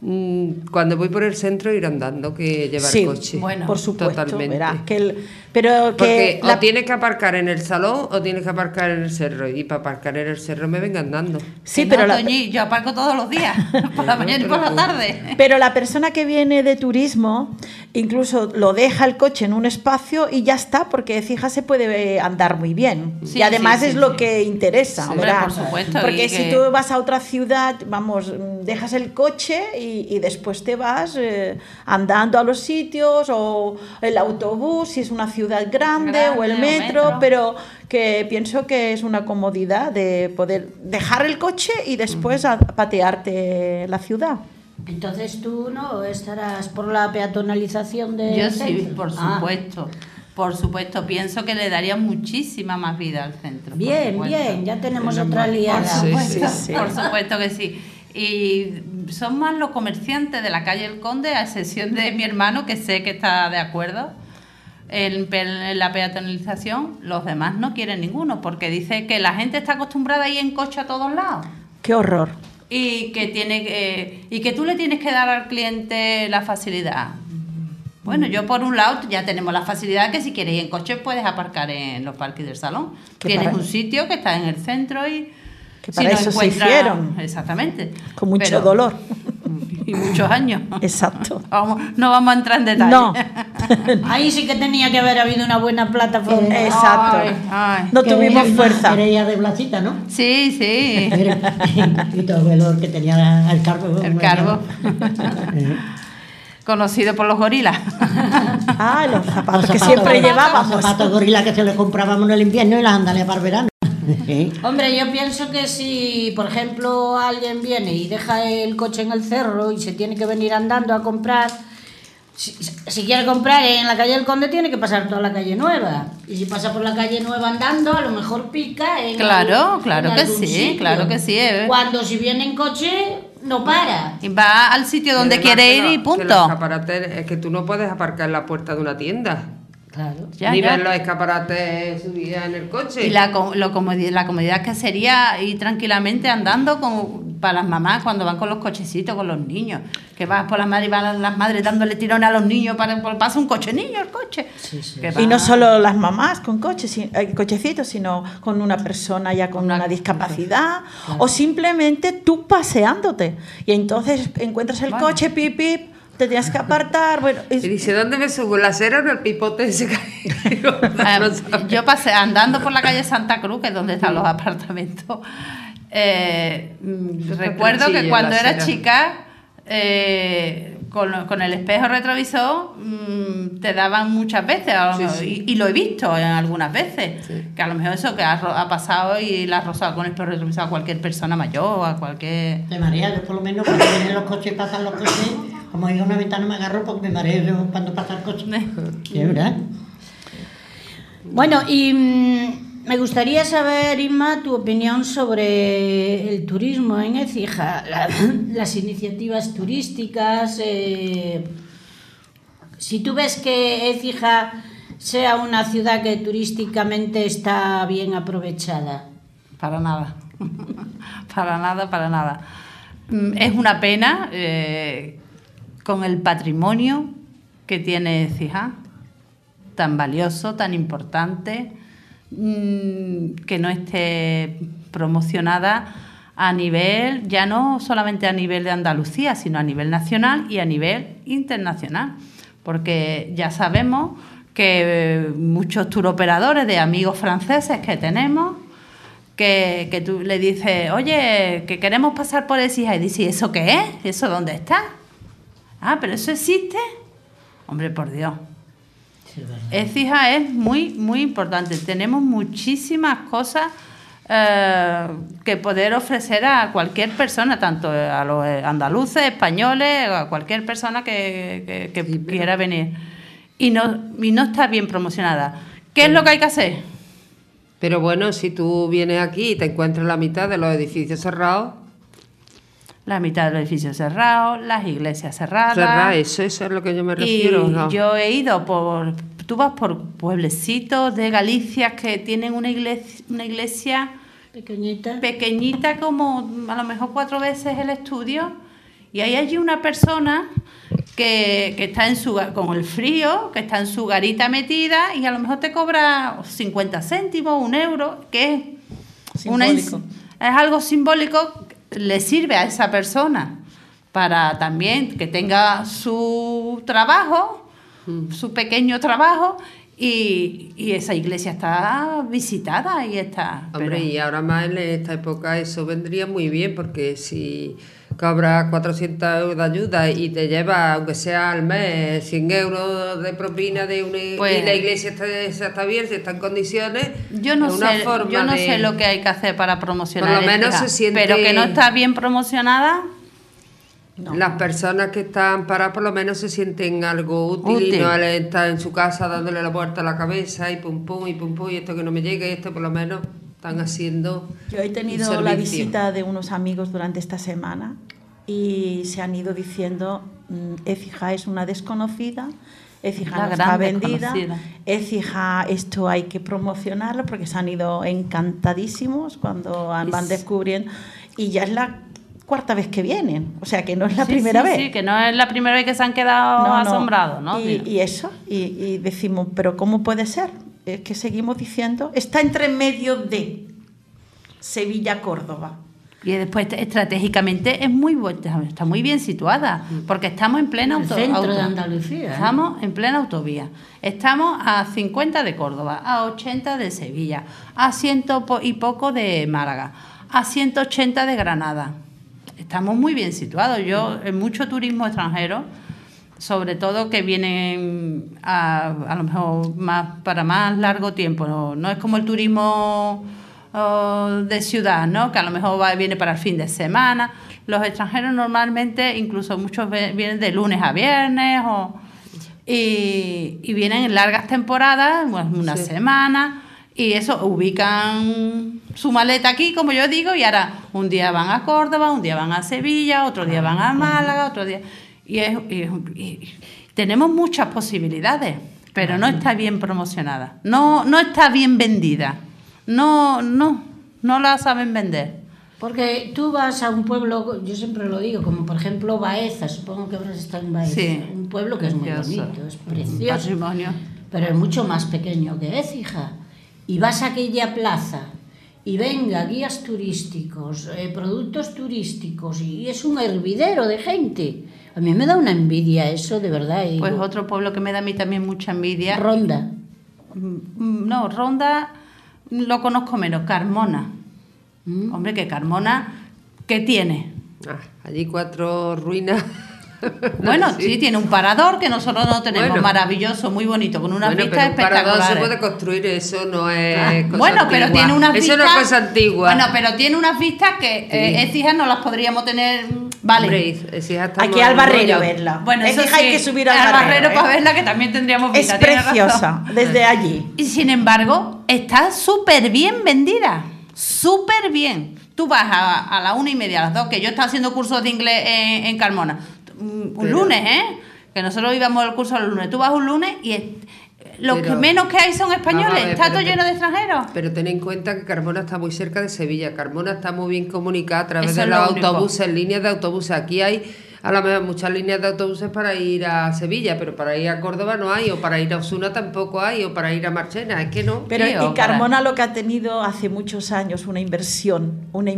cuando voy por el centro ir andando que llevar coche. Bueno, por supuesto. Totalmente. Verás Porque o tienes que aparcar en el salón o tienes que aparcar en el cerro. Y para aparcar en el cerro me vengo andando. Sí, pero yo aparco todos los días, por la mañana y por la tarde. Pero la persona que viene de turismo incluso lo deja el coche en un espacio y ya está, porque fija se puede andar muy bien. Sí, y además sí, es lo que interesa, hombre, ¿verdad? por supuesto. Porque si tú vas a otra ciudad, vamos, dejas el coche y después te vas andando a los sitios, o el autobús si es una ciudad grande o el metro, pero que pienso que es una comodidad de poder dejar el coche y después patearte la ciudad. Entonces tú no estarás por la peatonalización de... Yo sí, por supuesto. Por supuesto, pienso que le daría muchísima más vida al centro. Bien, ya tenemos otra liada. Por supuesto que sí. Y son más los comerciantes de la calle El Conde, a excepción de mi hermano, que sé que está de acuerdo en la peatonalización. Los demás no quieren ninguno, porque dice que la gente está acostumbrada a ir en coche a todos lados. ¡Qué horror! Y que tú le tienes que dar al cliente la facilidad. Bueno, yo por un lado ya tenemos la facilidad que si quieres ir en coche puedes aparcar en los parques del salón. Tienes un sitio que está en el centro y que para eso se hicieron. Exactamente. Con mucho dolor. Y muchos años. Exacto. No vamos a entrar en detalle. No. Ahí sí que tenía que haber habido una buena plataforma. Exacto. No tuvimos fuerza. Era ella de Blasita, ¿no? Sí. Y todo el que tenía el carbo. El carbo. Conocido por los gorilas. Los zapatos que siempre llevábamos. Los zapatos gorilas que se les comprábamos en el invierno y las sandalias para el verano. Hombre, yo pienso que si, por ejemplo, alguien viene y deja el coche en el cerro y se tiene que venir andando a comprar, si quiere comprar en la calle del Conde tiene que pasar toda la calle Nueva. Y si pasa por la calle Nueva andando, a lo mejor pica en Claro que sí. Cuando si viene en coche no para. Y va al sitio donde quiere ir y punto. Los escaparates, es que tú no puedes aparcar en la puerta de una tienda. Claro. Ni ver los escaparates subidos en el coche. Y la comodidad que sería ir tranquilamente andando para las mamás cuando van con los cochecitos, con los niños. Que vas por las madres y van las madres dándole tirones a los niños pasa un coche, niño, el coche. Sí. Y no solo las mamás con cochecitos, sino con una persona ya con una discapacidad. Claro. O simplemente tú paseándote. Y entonces encuentras el coche, pip, pip. Te tienes que apartar. Bueno, y dice, ¿dónde me subo? ¿La acera o el pipote ese que yo pasé andando por la calle Santa Cruz, que es donde están los apartamentos. Recuerdo que cuando era chica, con el espejo retrovisor, te daban muchas veces, y lo he visto algunas veces, que a lo mejor eso que ha pasado y la ha rozado con el espejo retrovisor a cualquier persona mayor, a cualquier... De María, yo por lo menos cuando vienen los coches y pasan los coches, como hay una ventana me agarro porque me mareo cuando pasa el coche. ¿Es verdad? Bueno, y me gustaría saber, Inma, tu opinión sobre el turismo en Écija, las iniciativas turísticas. Si tú ves que Écija sea una ciudad que turísticamente está bien aprovechada. Para nada. Para nada. Es una pena con el patrimonio que tiene Écija, tan valioso, tan importante, que no esté promocionada a nivel, ya no solamente a nivel de Andalucía, sino a nivel nacional y a nivel internacional, porque ya sabemos que muchos turoperadores de amigos franceses que tenemos, que tú le dices, oye, que queremos pasar por Écija, y dice, ¿eso qué es? ¿Eso dónde está? Ah, ¿pero eso existe? Hombre, por Dios. Écija es muy, muy importante. Tenemos muchísimas cosas que poder ofrecer a cualquier persona, tanto a los andaluces, españoles, a cualquier persona que quiera venir. Y no está bien promocionada. ¿Qué es lo que hay que hacer? Pero bueno, si tú vienes aquí y te encuentras la mitad de los edificios cerrados... La mitad de los edificios cerrados, las iglesias cerradas. Eso es lo que yo me refiero. ¿No? Yo he ido tú vas por pueblecitos de Galicia que tienen una iglesia pequeñita, como a lo mejor 4 veces el estudio, Y hay allí una persona que está con el frío, que está en su garita metida y a lo mejor te cobra 50 céntimos, 1 euro, que es Simbólico. es algo simbólico, le sirve a esa persona para también que tenga su trabajo, su pequeño trabajo, y esa iglesia está visitada y está... Hombre, y ahora más en esta época eso vendría muy bien, porque si cobras 400 euros de ayuda y te lleva, aunque sea al mes, 100 euros de propina de una, pues, y la iglesia está bien, si está en condiciones, yo no sé lo que hay que hacer para promocionar, por lo menos se siente, pero que no está bien promocionada. No. Las personas que están paradas por lo menos se sienten algo útil. Y no estar en su casa dándole la vuelta a la cabeza y pum pum, y esto que no me llegue, y esto por lo menos están haciendo. Yo he tenido la visita de unos amigos durante esta semana y se han ido diciendo, Écija es una desconocida, Écija no está vendida, Écija esto hay que promocionarlo, porque se han ido encantadísimos cuando van descubriendo, y ya es la 4ª vez que vienen, o sea que no es la primera vez. Sí, que no es la primera vez que se han quedado asombrados, ¿no? Y eso, y decimos, pero ¿cómo puede ser? Es que seguimos diciendo, está entre medio de Sevilla-Córdoba. Y después estratégicamente está muy bien situada, porque estamos en plena autovía. Centro de Andalucía. Estamos en plena autovía. Estamos a 50 de Córdoba, a 80 de Sevilla, a 100 y poco de Málaga, a 180 de Granada. Estamos muy bien situados. Yo, en mucho turismo extranjero, sobre todo que vienen a lo mejor para más largo tiempo. No es como el turismo de ciudad, ¿no? Que a lo mejor viene para el fin de semana. Los extranjeros normalmente, incluso muchos vienen de lunes a viernes y vienen en largas temporadas, una semana. Y eso, ubican su maleta aquí, como yo digo, y ahora un día van a Córdoba, un día van a Sevilla, otro día van a Málaga, otro día... Y tenemos muchas posibilidades, pero no está bien promocionada, no está bien vendida, no la saben vender. Porque tú vas a un pueblo, yo siempre lo digo, como por ejemplo Baeza, supongo que habrás estado en Baeza, sí, un pueblo que es muy bonito, es precioso, patrimonio, pero es mucho más pequeño que Écija. Y vas a aquella plaza y venga, guías turísticos, productos turísticos, y es un hervidero de gente. A mí me da una envidia eso, de verdad. Y pues otro pueblo que me da a mí también mucha envidia. Ronda. No, Ronda lo conozco menos, Carmona. Hombre, que Carmona, ¿qué tiene? Allí 4 ruinas. Bueno, sí, tiene un parador que nosotros no tenemos, maravilloso, muy bonito, con unas vistas espectaculares. Un parador se puede construir, eso no es cosa bueno, pero antigua. Tiene unas vistas... Eso no es cosa antigua. Bueno, pero tiene unas vistas que Écija no las podríamos tener... Vale. Hombre, aquí al Barrero verla. Bueno, eso sí, hay que subir al Barrero para verla, que también tendríamos vistas. Es preciosa, desde allí. Y sin embargo, está súper bien vendida, súper bien. Tú vas a las 1:30, a las 2, que yo estaba haciendo cursos de inglés en Carmona. Un lunes, que nosotros íbamos al curso los lunes. Tú vas un lunes y los que menos que hay son españoles, está todo lleno de extranjeros. Pero ten en cuenta que Carmona está muy cerca de Sevilla. Carmona está muy bien comunicada a través de los autobuses, líneas de autobuses. Aquí hay a lo mejor muchas líneas de autobuses para ir a Sevilla, pero para ir a Córdoba no hay, o para ir a Osuna tampoco hay, o para ir a Marchena, es que no. Pero y Carmona lo que ha tenido hace muchos años una inversión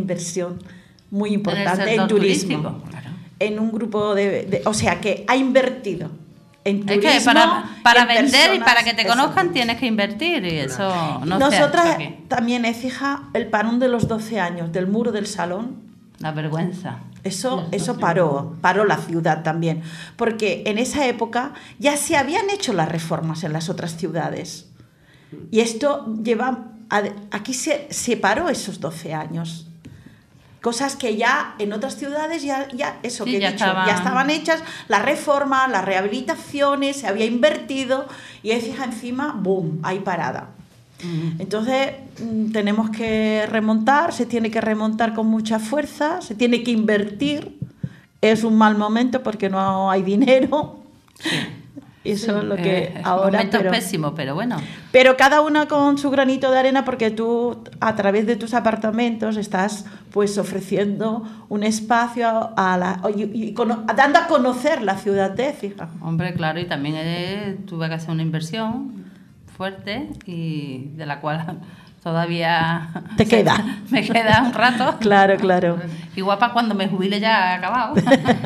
muy importante en turismo. Claro. En un grupo o sea, que ha invertido en turismo. Es que para vender personas, y para que te conozcan tienes que invertir, y eso no. Nosotras también, fija, el parón de los 12 años del muro del Salón. La vergüenza. Eso paró la ciudad también, porque en esa época ya se habían hecho las reformas en las otras ciudades. Y esto aquí se paró esos 12 años. Cosas que ya en otras ciudades ya estaban hechas, la reforma, las rehabilitaciones, se había invertido, y fija, encima, ¡boom!, ahí parada. Entonces tenemos que remontar, se tiene que remontar con mucha fuerza, se tiene que invertir. Es un mal momento porque no hay dinero. Eso es lo que ahora... Momentos pésimos, pero bueno. Pero cada una con su granito de arena, porque tú, a través de tus apartamentos, estás pues ofreciendo un espacio dando a conocer la ciudad de Écija. Hombre, claro, y también tuve que hacer una inversión fuerte y de la cual todavía... ¿Te queda? Me queda un rato. Claro, claro. Igual para cuando me jubile ya he acabado.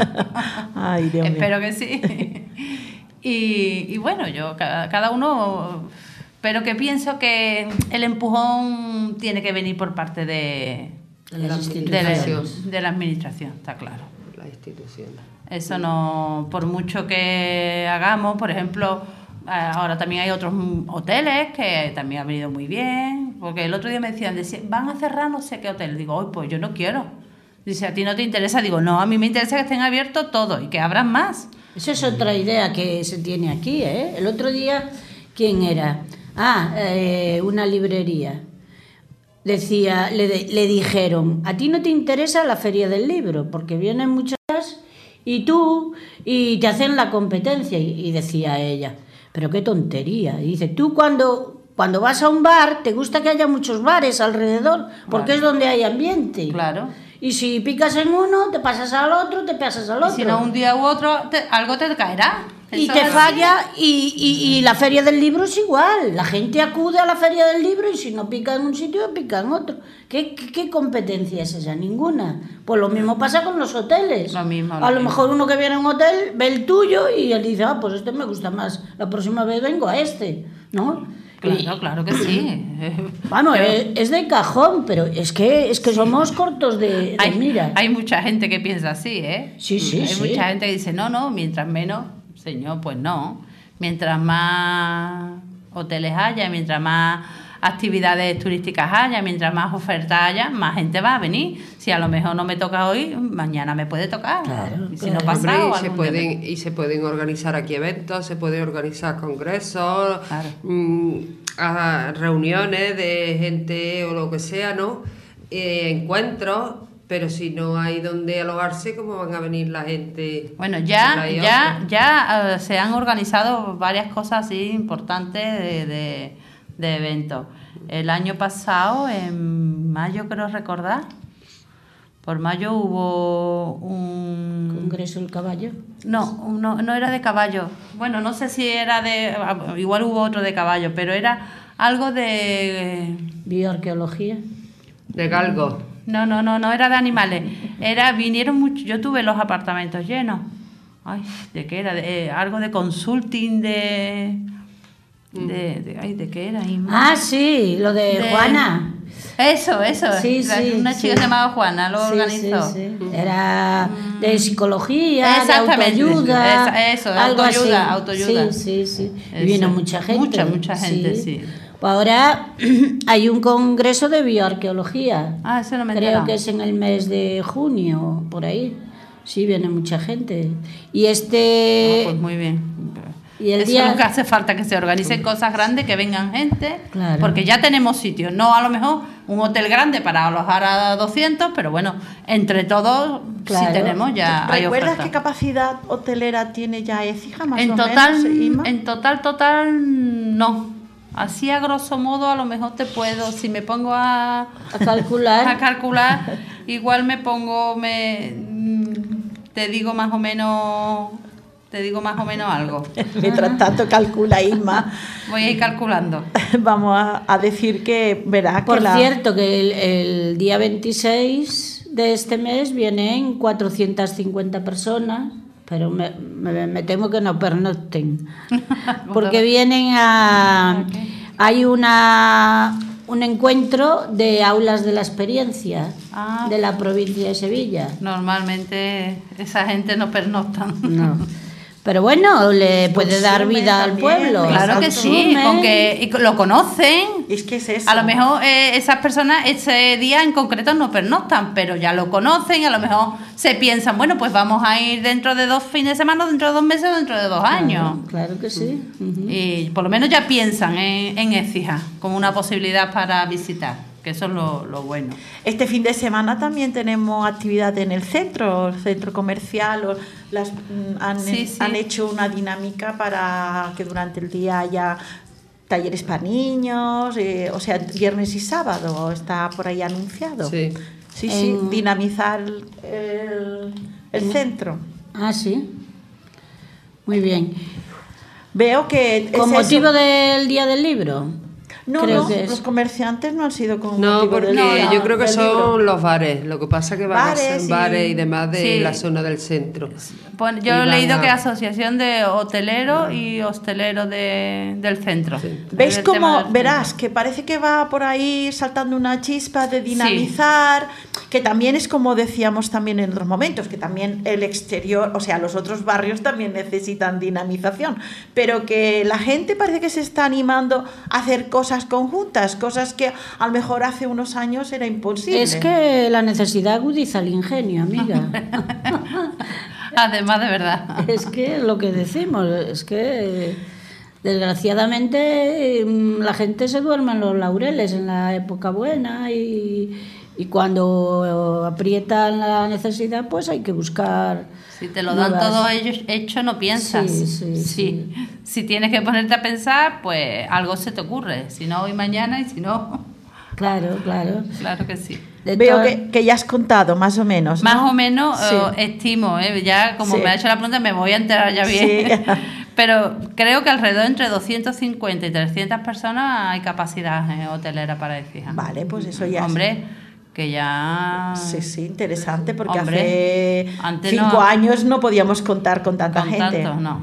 Ay, Dios mío. Espero que sí. Y bueno, yo, cada uno, pero que pienso que el empujón tiene que venir por parte de la administración, está claro. La institución. Eso no, por mucho que hagamos, por ejemplo, ahora también hay otros hoteles que también han venido muy bien, porque el otro día me decían, van a cerrar no sé qué hotel. Digo, hoy pues yo no quiero. Dice, ¿a ti no te interesa? Digo, no, a mí me interesa que estén abiertos todos y que abran más. Esa es otra idea que se tiene aquí, ¿eh? El otro día, ¿quién era? Una librería. Decía, le dijeron, ¿a ti no te interesa la feria del libro? Porque vienen muchas y te hacen la competencia. Y decía ella, pero qué tontería. Y dice, tú cuando vas a un bar, te gusta que haya muchos bares alrededor, porque es donde hay ambiente. Claro. Y si picas en uno, te pasas al otro, te pasas al otro. Y si no, un día u otro, algo te caerá. Y te falla, y la feria del libro es igual. La gente acude a la feria del libro y si no pica en un sitio, pica en otro. ¿Qué competencia es esa? Ninguna. Pues lo mismo pasa con los hoteles. Lo mismo. A lo mejor uno que viene a un hotel ve el tuyo y él dice, pues este me gusta más. La próxima vez vengo a este, ¿no? Claro que sí. Bueno, es de cajón, pero es que somos cortos de mira. Hay mucha gente que piensa así, ¿eh? Sí. Hay mucha gente que dice, no, mientras menos, señor, pues no. Mientras más hoteles haya, mientras más actividades turísticas haya, mientras más ofertas haya, más gente va a venir. Si a lo mejor no me toca hoy, mañana me puede tocar. Claro, y si no pasa, se pueden organizar aquí eventos, se pueden organizar congresos, reuniones de gente o lo que sea, ¿no? Encuentros. Pero si no hay donde alojarse, ¿cómo van a venir la gente? Bueno, ya se han organizado varias cosas así importantes de eventos. El año pasado, en mayo, creo recordar, por mayo hubo un... ¿Congreso del caballo? No era de caballo. Bueno, no sé si era de... Igual hubo otro de caballo, pero era algo de... Bioarqueología. De galgo. No era de animales. Vinieron muchos. Yo tuve los apartamentos llenos. Ay, ¿de qué era? Algo de consulting ¿de qué era? Sí, lo de Juana. Eso. Sí, una chica llamada Juana lo organizó. Sí. Era de psicología, de autoayuda. Autoayuda. Sí. Y vino mucha gente. Mucha gente, sí. Ahora hay un congreso de bioarqueología. Eso no me creo que es en el mes de junio, por ahí. Sí, viene mucha gente. Y pues muy bien. Y el eso día... es lo que hace falta, que se organicen cosas grandes, que vengan gente, claro. Porque ya tenemos sitios. No a lo mejor un hotel grande para alojar a 200, pero bueno, entre todos, claro. Si tenemos ya hay oferta. ¿Recuerdas qué capacidad hotelera tiene ya Écija, más en o total, menos? Ima? En total, no. Así a grosso modo a lo mejor te puedo, si me pongo a calcular, igual me pongo, te digo más o menos algo. Mientras tanto calcula Isma. Voy a ir calculando. Vamos a decir que verás por cierto que el día 26 de este mes vienen 450 personas. Pero me temo que no pernocten, porque vienen hay un encuentro de aulas de la experiencia de la provincia de Sevilla. Normalmente esa gente no pernoctan. No. Pero bueno, le puede dar vida al pueblo. Claro que sí, con que lo conocen. Es que es eso. A lo mejor esas personas ese día en concreto no pernoctan, pero ya lo conocen, a lo mejor se piensan, bueno, pues vamos a ir dentro de 2 fines de semana, dentro de 2 meses, dentro de 2 años. Claro que sí. Y por lo menos ya piensan en Écija como una posibilidad para visitar, que eso es lo bueno. Este fin de semana también tenemos actividad en el centro comercial, han hecho una dinámica para que durante el día haya talleres para niños, o sea, viernes y sábado está por ahí anunciado. Sí, dinamizar el centro. Ah, sí. Muy bien. Veo que... ¿Con motivo del Día del Libro? No, los comerciantes no han sido con motivo del día. No, yo creo que son libro. Los bares. Lo que pasa es que van a ser bares y demás de la zona del centro. Bueno, yo he leído que Asociación de Hoteleros y Hosteleros del centro. Sí. ¿Veis cómo? Verás que parece que va por ahí saltando una chispa de dinamizar, que también es como decíamos también en otros momentos, que también el exterior, o sea, los otros barrios también necesitan dinamización, pero que la gente parece que se está animando a hacer cosas conjuntas, cosas que a lo mejor hace unos años era imposible. Es que la necesidad agudiza el ingenio, amiga. Además, de verdad. Es que lo que decimos, es que desgraciadamente la gente se duerme en los laureles en la época buena y cuando aprietan la necesidad, pues hay que buscar. Si te lo dan todo hecho, no piensas. Sí. Si tienes que ponerte a pensar, pues algo se te ocurre. Si no, hoy, mañana, y si no... Claro. Claro que sí. Veo que ya has contado, más o menos, ¿no? Más o menos, estimo, ya como me ha hecho la pregunta, me voy a enterar ya bien. Sí. Pero creo que alrededor entre 250 y 300 personas hay capacidad hotelera para Écija. Vale, pues eso ya Hombre, que ya... Sí, interesante, porque hace 5 años no podíamos contar con tanta gente. No.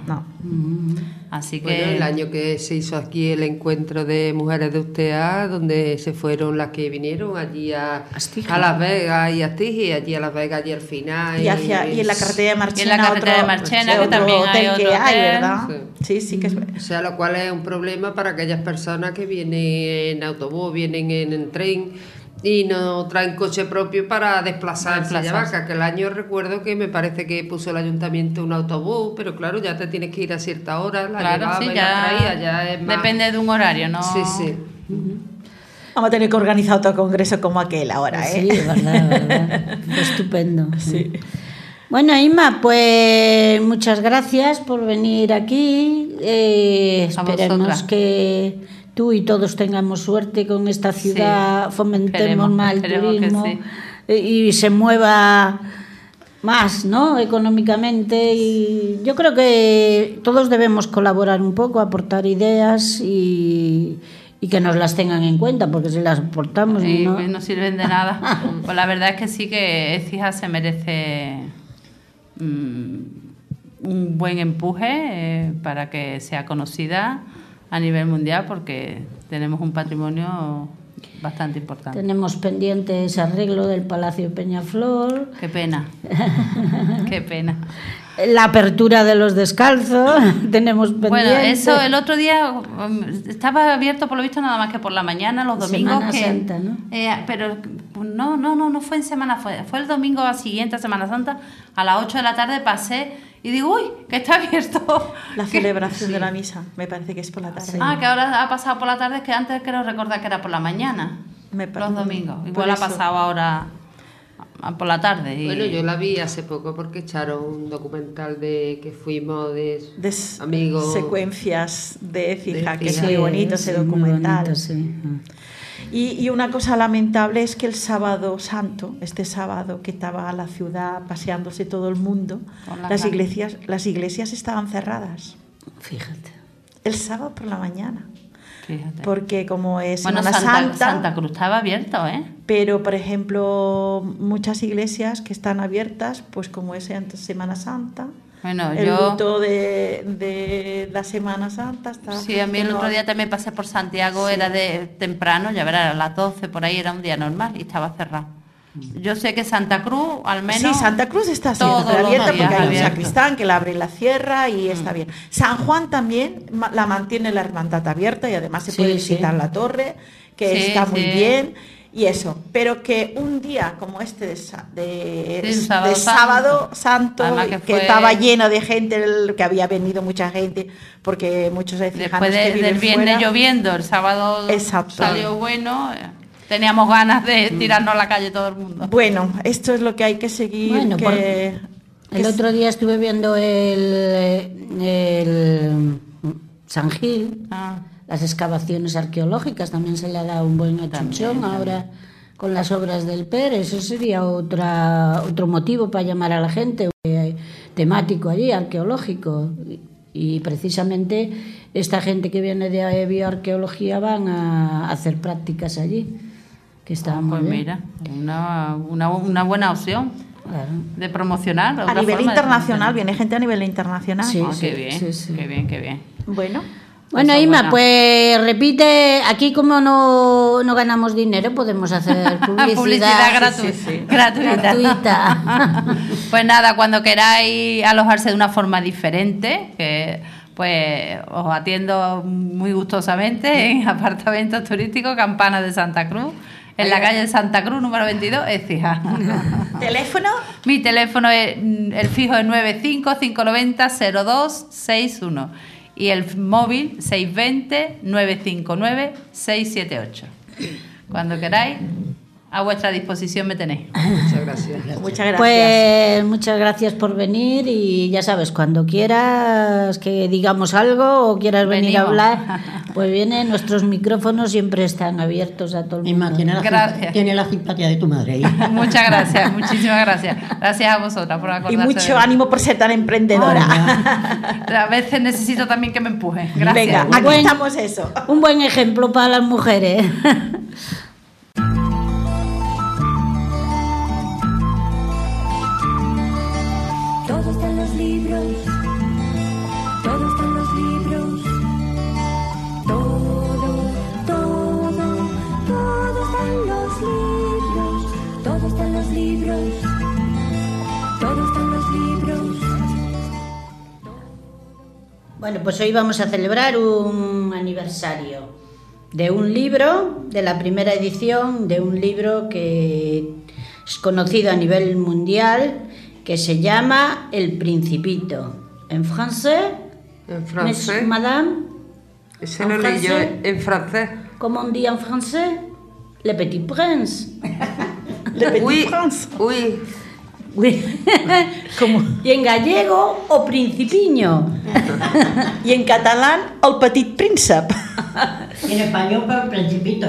Así que... Bueno, el año que se hizo aquí el encuentro de mujeres de UTEA, donde se fueron las que vinieron allí a Las Vegas y a Astigi, allí a Las Vegas, allí al final. Y en la carretera de Marchena. Y en la carretera de Marchena, que también hay otro hotel, ¿verdad? Sí, que es... O sea, lo cual es un problema para aquellas personas que vienen en autobús, vienen en tren y no traen coche propio para desplazarse allá abajo, que el año recuerdo que me parece que puso el ayuntamiento un autobús, pero claro, ya te tienes que ir a cierta hora, llevaba y la traía, ya es más... Depende de un horario, ¿no? Sí. Vamos a tener que organizar otro congreso como aquel ahora, Sí, verdad. Estupendo. Sí. Bueno, Inma, pues muchas gracias por venir aquí. Esperemos que tú y todos tengamos suerte con esta ciudad, fomentemos más el turismo y se mueva más, ¿no? Económicamente. Y yo creo que todos debemos colaborar un poco, aportar ideas y que nos las tengan en cuenta, porque si las aportamos no sirven de nada. Pues la verdad es que sí que Écija se merece un buen empuje para que sea conocida a nivel mundial, porque tenemos un patrimonio bastante importante. Tenemos pendiente ese arreglo del Palacio Peñaflor. Qué pena. Qué pena. La apertura de los descalzos, tenemos pendiente. Bueno, eso el otro día estaba abierto por lo visto nada más que por la mañana, los domingos. Semana Santa, ¿no? Pero no fue en semana, fue el domingo siguiente a Semana Santa, a las 8 de la tarde pasé y digo, uy, que está abierto. La celebración de la misa, me parece que es por la tarde. Sí. Que ahora ha pasado por la tarde, que antes creo recordar que era por la mañana, los domingos. Igual ha pasado ahora por la tarde. Bueno, yo la vi hace poco porque echaron un documental de que fuimos de amigos. Secuencias de Écija, que es muy bonito ese documental. Bonito, sí. Y una cosa lamentable es que el sábado santo, este sábado que estaba la ciudad paseándose todo el mundo, las iglesias estaban cerradas. Fíjate. El sábado por la mañana. Fíjate. Porque como es Semana Santa... Santa Cruz estaba abierto, Pero, por ejemplo, muchas iglesias que están abiertas, pues como es Semana Santa... Bueno, el luto de la Semana Santa está... Sí, a mí el otro día también pasé por Santiago, era de temprano, ya verás, a las 12, por ahí era un día normal y estaba cerrado. Yo sé que Santa Cruz, al menos... Sí, Santa Cruz está siempre abierta porque hay un sacristán que la abre y la cierra y está bien. San Juan también la mantiene la hermandad abierta y además se puede visitar la torre, que está muy bien... Y eso, pero que un día como este de sábado santo, que estaba lleno de gente, que había venido mucha gente, porque muchos después del viernes lloviendo, el sábado salió bueno, teníamos ganas de tirarnos a la calle todo el mundo. Bueno, esto es lo que hay que seguir, El otro día estuve viendo el San Gil, las excavaciones arqueológicas, también se le ha dado un buen achuchón ahora con las obras del PER. Eso sería otro motivo para llamar a la gente, temático allí, arqueológico. Y precisamente esta gente que viene de bioarqueología van a hacer prácticas allí, que está muy bien. Mira, una buena opción. Claro. De promocionar. A nivel internacional, viene gente a nivel internacional. Sí, qué bien, sí. Qué bien. Bueno, Inma, pues repite, aquí como no ganamos dinero, podemos hacer publicidad gratuita. Pues nada, cuando queráis alojarse de una forma diferente, que pues os atiendo muy gustosamente en apartamentos turísticos Campana de Santa Cruz, en la calle Santa Cruz, número 22, Écija. ¿Teléfono? Mi teléfono es el fijo es 95-590-0261 y el móvil 620-959-678. Cuando queráis, a vuestra disposición me tenéis. Muchas gracias. Muchas gracias. Pues muchas gracias por venir y ya sabes, cuando quieras que digamos algo o quieras venir a hablar, pues vienen, nuestros micrófonos siempre están abiertos a todo el mundo. Tiene la simpatía de tu madre ahí. Muchas gracias, muchísimas gracias. Gracias a vosotras por acordarse. Y mucho ánimo por ser tan emprendedora. A veces necesito también que me empujen. Gracias. Venga, aquí estamos eso. Un buen ejemplo para las mujeres. Todo está en los libros, todo está en los libros, todo está en los libros, todo está en los libros, todo está en los libros. Bueno, pues hoy vamos a celebrar un aniversario de un libro, de la primera edición de un libro que es conocido a nivel mundial, que se llama El Principito. En francés. En francés. Madame. Ese lo leí yo en francés. ¿Cómo on dit en francés? Le Petit Prince. Le Petit Prince. Oui. Y en gallego, O Principiño. Y en catalán, El Petit Príncep. Y en español, pero El Principito.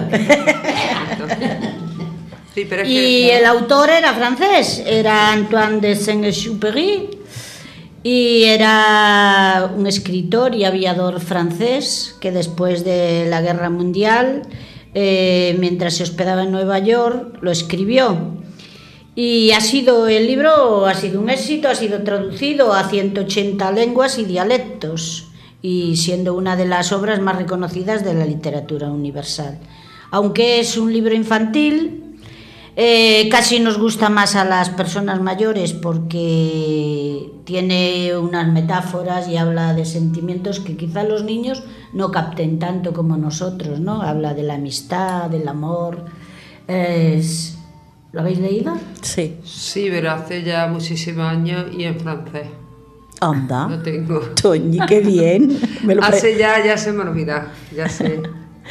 Sí, pero es y el autor era francés, era Antoine de Saint-Exupéry, y era un escritor y aviador francés que después de la Guerra Mundial, mientras se hospedaba en Nueva York, lo escribió. Y el libro ha sido un éxito, ha sido traducido a 180 lenguas y dialectos, y siendo una de las obras más reconocidas de la literatura universal. Aunque es un libro infantil, casi nos gusta más a las personas mayores porque tiene unas metáforas y habla de sentimientos que quizá los niños no capten tanto como nosotros, ¿no? Habla de la amistad, del amor. ¿Lo habéis leído? Sí. Sí, pero hace ya muchísimos años y en francés. Anda. Lo tengo. Toñi, qué bien. Ya se me olvida, ya sé.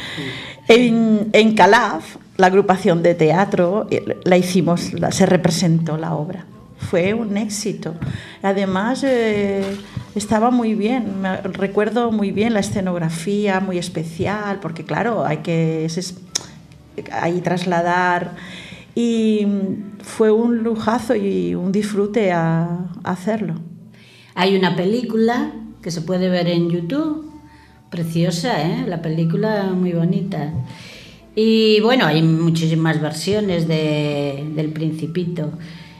En Calaf, la agrupación de teatro, se representó la obra. Fue un éxito. Además, estaba muy bien. Recuerdo muy bien la escenografía, muy especial, porque claro, hay que ahí trasladar. Y fue un lujazo y un disfrute a hacerlo. Hay una película que se puede ver en YouTube, preciosa, la película muy bonita. Y bueno, hay muchísimas versiones del Principito.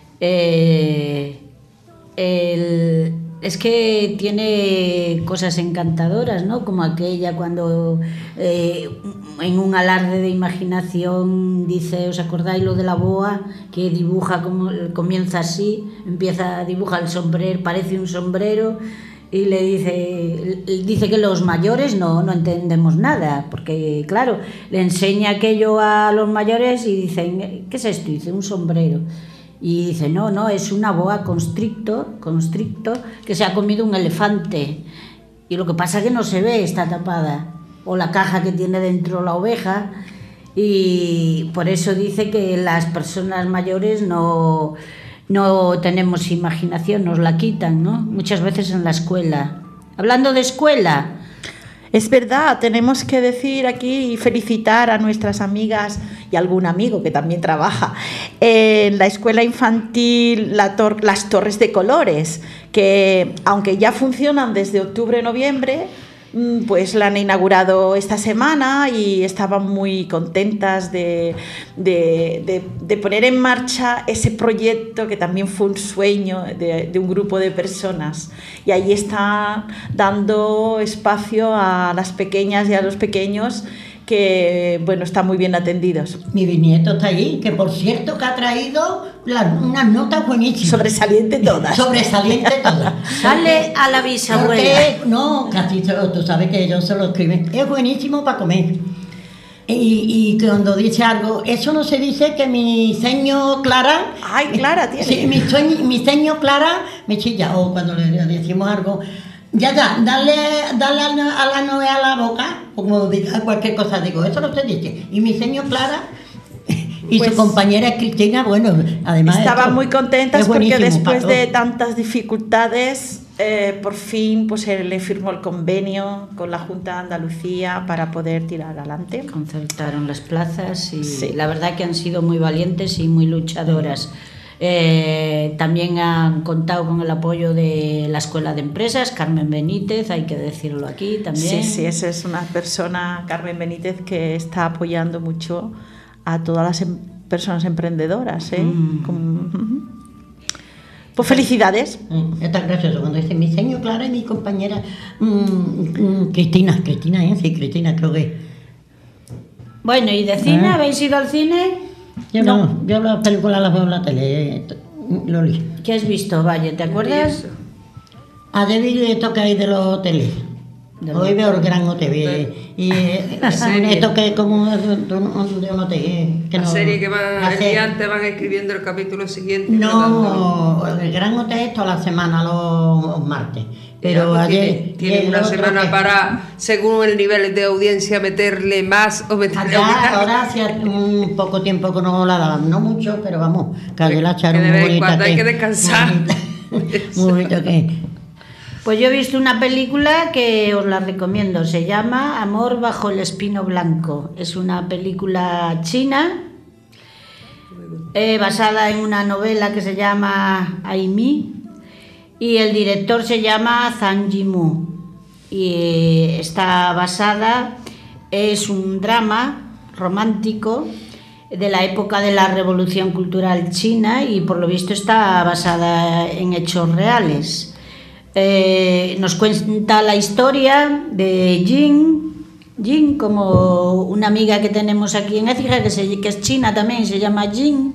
Es que tiene cosas encantadoras, ¿no? Como aquella cuando en un alarde de imaginación dice, ¿os acordáis lo de la boa? Que dibuja, comienza así, empieza a dibujar el sombrero, parece un sombrero, y le dice que los mayores no entendemos nada, porque claro, le enseña aquello a los mayores y dicen, ¿qué es esto? Y dice, un sombrero. Y dice, no, es una boa constricto que se ha comido un elefante. Y lo que pasa es que no se ve, está tapada. O la caja que tiene dentro la oveja. Y por eso dice que las personas mayores no no tenemos imaginación, nos la quitan, ¿no? Muchas veces en la escuela. Hablando de escuela... Es verdad, tenemos que decir aquí y felicitar a nuestras amigas y algún amigo que también trabaja en la escuela infantil Las Torres de Colores, que aunque ya funcionan desde octubre-noviembre, pues la han inaugurado esta semana y estaban muy contentas de poner en marcha ese proyecto que también fue un sueño de un grupo de personas, y ahí está dando espacio a las pequeñas y a los pequeños que, bueno, están muy bien atendidos. Mi bisnieto está ahí, que por cierto que ha traído unas notas buenísimas. Sobresaliente todas. Sobresaliente todas. Sale a la bisabuela. Porque, no, casi tú sabes que ellos se lo escriben. Es buenísimo para comer. Y cuando dice algo, eso no se dice que mi ceño Clara... Ay, Clara tiene. Sí, mi ceño Clara me chilla. O cuando le decimos algo... Ya, dale a la novia a la boca, o como diga cualquier cosa, digo, eso no se dice. Y mi señor Clara y pues, su compañera Cristina, bueno, además... Estaban muy contentas porque después de tantas dificultades, por fin pues se le firmó el convenio con la Junta de Andalucía para poder tirar adelante. Concertaron las plazas y sí, la verdad que han sido muy valientes y muy luchadoras. También han contado con el apoyo de la Escuela de Empresas, Carmen Benítez, hay que decirlo aquí también. Sí, esa es una persona, Carmen Benítez, que está apoyando mucho a todas las personas emprendedoras. Pues felicidades. Es tan gracioso cuando dice mi señor Clara y mi compañera Cristina, sí, Cristina creo que. Bueno, ¿y de cine? ¿Habéis ido al cine? Yo no, yo las películas las veo en la tele, Loli. ¿Qué has visto, Valle? ¿Te acuerdas? Ayer vi esto que hay de los hoteles. Hoy veo el Gran Hotel. Y esto que es como de un hotel. La serie que van el día antes van escribiendo el capítulo siguiente. No, el Gran Hotel es toda la semana, los martes. Pero ayer tienen una semana para, según el nivel de audiencia, meterle más o meterle menos. Ahora hacía un poco tiempo que no la daban, no mucho, pero vamos, que ayer la echaron muy bonita. Cuando hay que descansar. Muy bonito que. Pues yo he visto una película que os la recomiendo, se llama Amor bajo el espino blanco. Es una película china basada en una novela que se llama Aimee. Y el director se llama Zhang Yimou y está basada, es un drama romántico de la época de la Revolución Cultural China y por lo visto está basada en hechos reales. Nos cuenta la historia de Jing, como una amiga que tenemos aquí en Écija, que es china también, se llama Jing.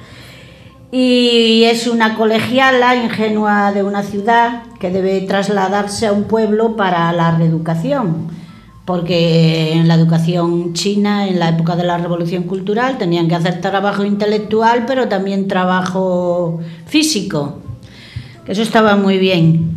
Y es una colegiala ingenua de una ciudad que debe trasladarse a un pueblo para la reeducación, porque en la educación china, en la época de la Revolución Cultural, tenían que hacer trabajo intelectual, pero también trabajo físico, que eso estaba muy bien.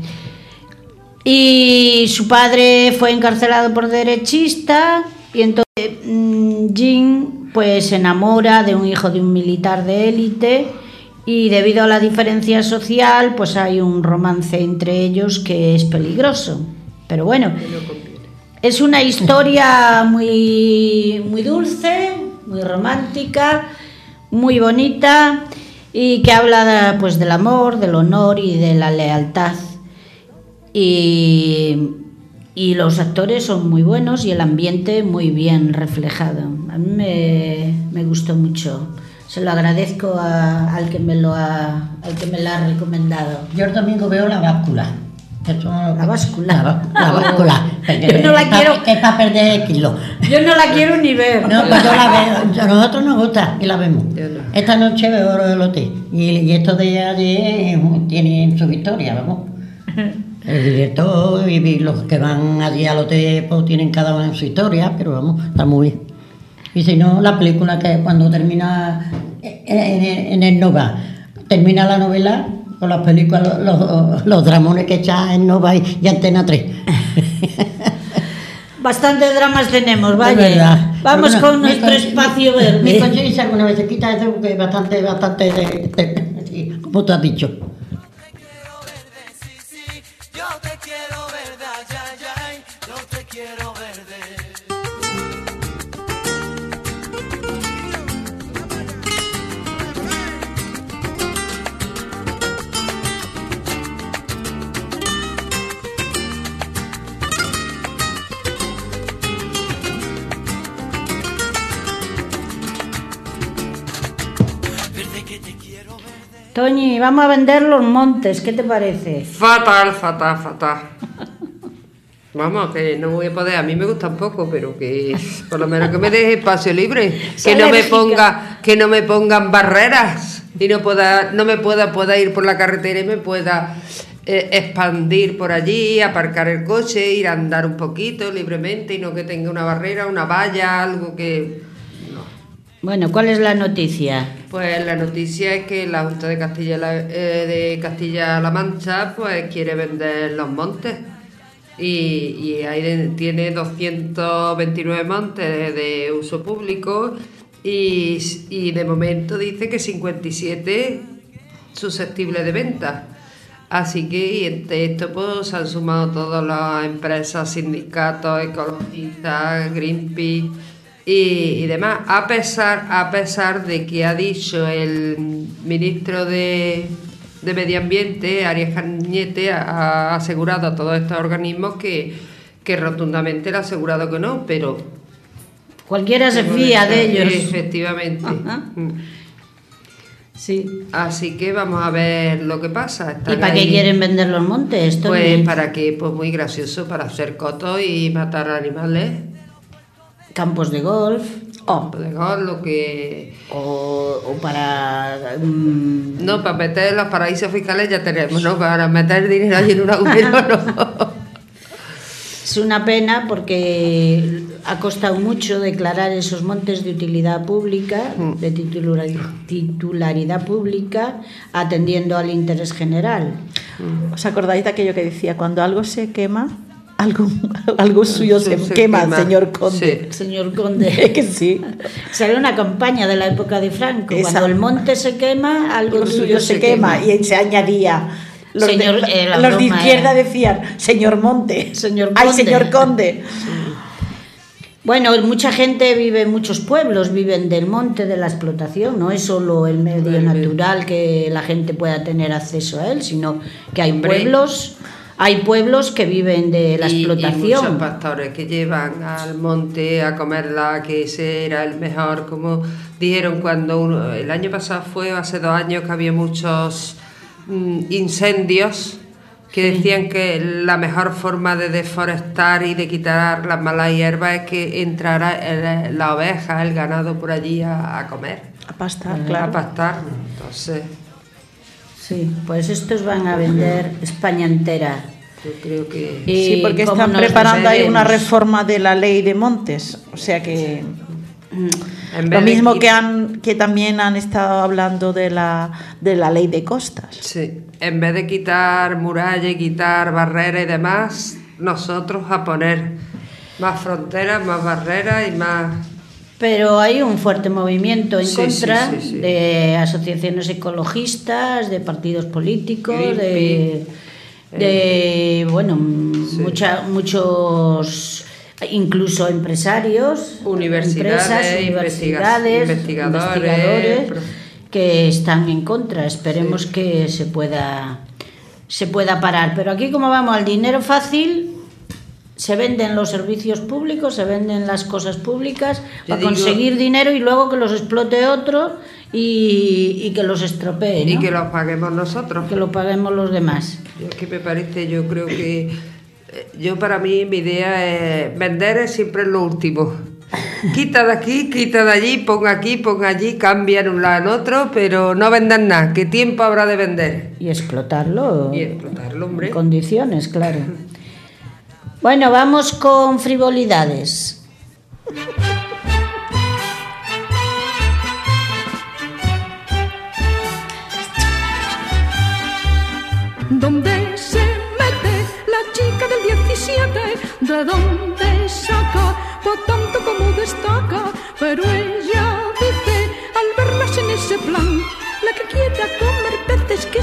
Y su padre fue encarcelado por derechista, y entonces Jing pues se enamora de un hijo de un militar de élite. Y debido a la diferencia social, pues hay un romance entre ellos que es peligroso. Pero bueno, es una historia muy, muy dulce, muy romántica, muy bonita y que habla pues del amor, del honor y de la lealtad. Y los actores son muy buenos y el ambiente muy bien reflejado. A mí me gustó mucho. Se lo agradezco al que me la ha recomendado. Yo el domingo veo La Báscula. La báscula. La báscula. Yo no la quiero. Es para perder kilos. Yo no la quiero ni ver. No, pues yo la veo. A nosotros nos gusta y la vemos. Esta noche veo el hotel. Y esto de ayer tiene su historia, vamos. El director y los que van allí al hotel pues tienen cada uno su historia, pero vamos, está muy bien. Y si no, la película que cuando termina en el Nova, termina la novela, o las películas, los dramones que echa en Nova y Antena 3. Bastantes dramas tenemos, vaya. Vamos con nuestro espacio verde. Mi coche dice alguna vez, quita eso porque es bastante como tú has dicho. Yo te quiero verde, ay, ay, ay, yo te quiero verde. Toñi, vamos a vender los montes, ¿qué te parece? Fatal. Vamos, que no voy a poder, a mí me gusta un poco, pero que por lo menos que me deje espacio libre, que no me pongan barreras y no me pueda ir por la carretera y me pueda expandir por allí, aparcar el coche, ir a andar un poquito libremente y no que tenga una barrera, una valla, algo que... Bueno, ¿cuál es la noticia? Pues la noticia es que la Junta de Castilla-La Mancha pues quiere vender los montes y ahí tiene 229 montes de uso público y de momento dice que 57 susceptibles de venta. Así que y entre esto pues se han sumado todas las empresas, sindicatos, ecologistas, Greenpeace y demás, a pesar de que ha dicho el ministro de Medio Ambiente, Arias Cañete, ha asegurado a todos estos organismos que rotundamente le ha asegurado que no, pero... Cualquiera se fía de ellos. Efectivamente. Sí. Así que vamos a ver lo que pasa. ¿Y para qué quieren vender los montes? Pues para que, pues muy gracioso, para hacer cotos y matar animales. Campos de golf. Campos de golf, lo que... O para... No, para meter los paraísos fiscales ya tenemos, ¿no? Para meter dinero allí en un agujero, no. Es una pena porque ha costado mucho declarar esos montes de utilidad pública, de titularidad pública, atendiendo al interés general. ¿Os acordáis de aquello que decía, cuando algo se quema... Algo suyo se quema, señor Conde. Sí. Señor Conde. Que sí. Salió una campaña de la época de Franco. Cuando el monte se quema, algo suyo se quema. Y se añadía. Los de izquierda decían, señor Monte. Señor Conde. Ay, señor Conde. Bueno, mucha gente vive en muchos pueblos, viven del monte, de la explotación. No es solo el medio natural que la gente pueda tener acceso a él, sino que hay pueblos... Hay pueblos que viven de la explotación. Y muchos pastores que llevan al monte a comerla, que ese era el mejor, como dijeron cuando el año pasado hace 2 años que había muchos incendios, que decían que la mejor forma de deforestar y de quitar las malas hierbas es que entrara la oveja, el ganado por allí a comer. A pastar, claro. A pastar, entonces... Sí, pues estos van a vender España entera. Yo creo que... Sí, porque están preparando ahí una reforma de la ley de montes. O sea que... Lo mismo que también han estado hablando de la ley de costas. Sí, en vez de quitar murallas y quitar barreras y demás, nosotros a poner más fronteras, más barreras y más... Pero hay un fuerte movimiento en contra de asociaciones ecologistas, de partidos políticos, muchos, incluso empresarios, universidades, investigadores que están en contra. Esperemos que se pueda parar. Pero aquí, como vamos al dinero fácil... Se venden los servicios públicos, se venden las cosas públicas para conseguir dinero y luego que los explote otro y que los estropee, ¿no? Y que los paguemos nosotros. Que lo paguemos los demás. Es que me parece, yo creo que... para mí, mi idea es vender es siempre lo último. Quita de aquí, quita de allí, pon aquí, pon allí, cambian un lado en otro, pero no vendan nada. ¿Qué tiempo habrá de vender? Y explotarlo. Hombre. En condiciones, claro. Bueno, vamos con frivolidades. ¿Dónde se mete la chica del 17? ¿De dónde saca? Por tanto como destaca. Pero ella dice, al verlas en ese plan, la que quiera comer peces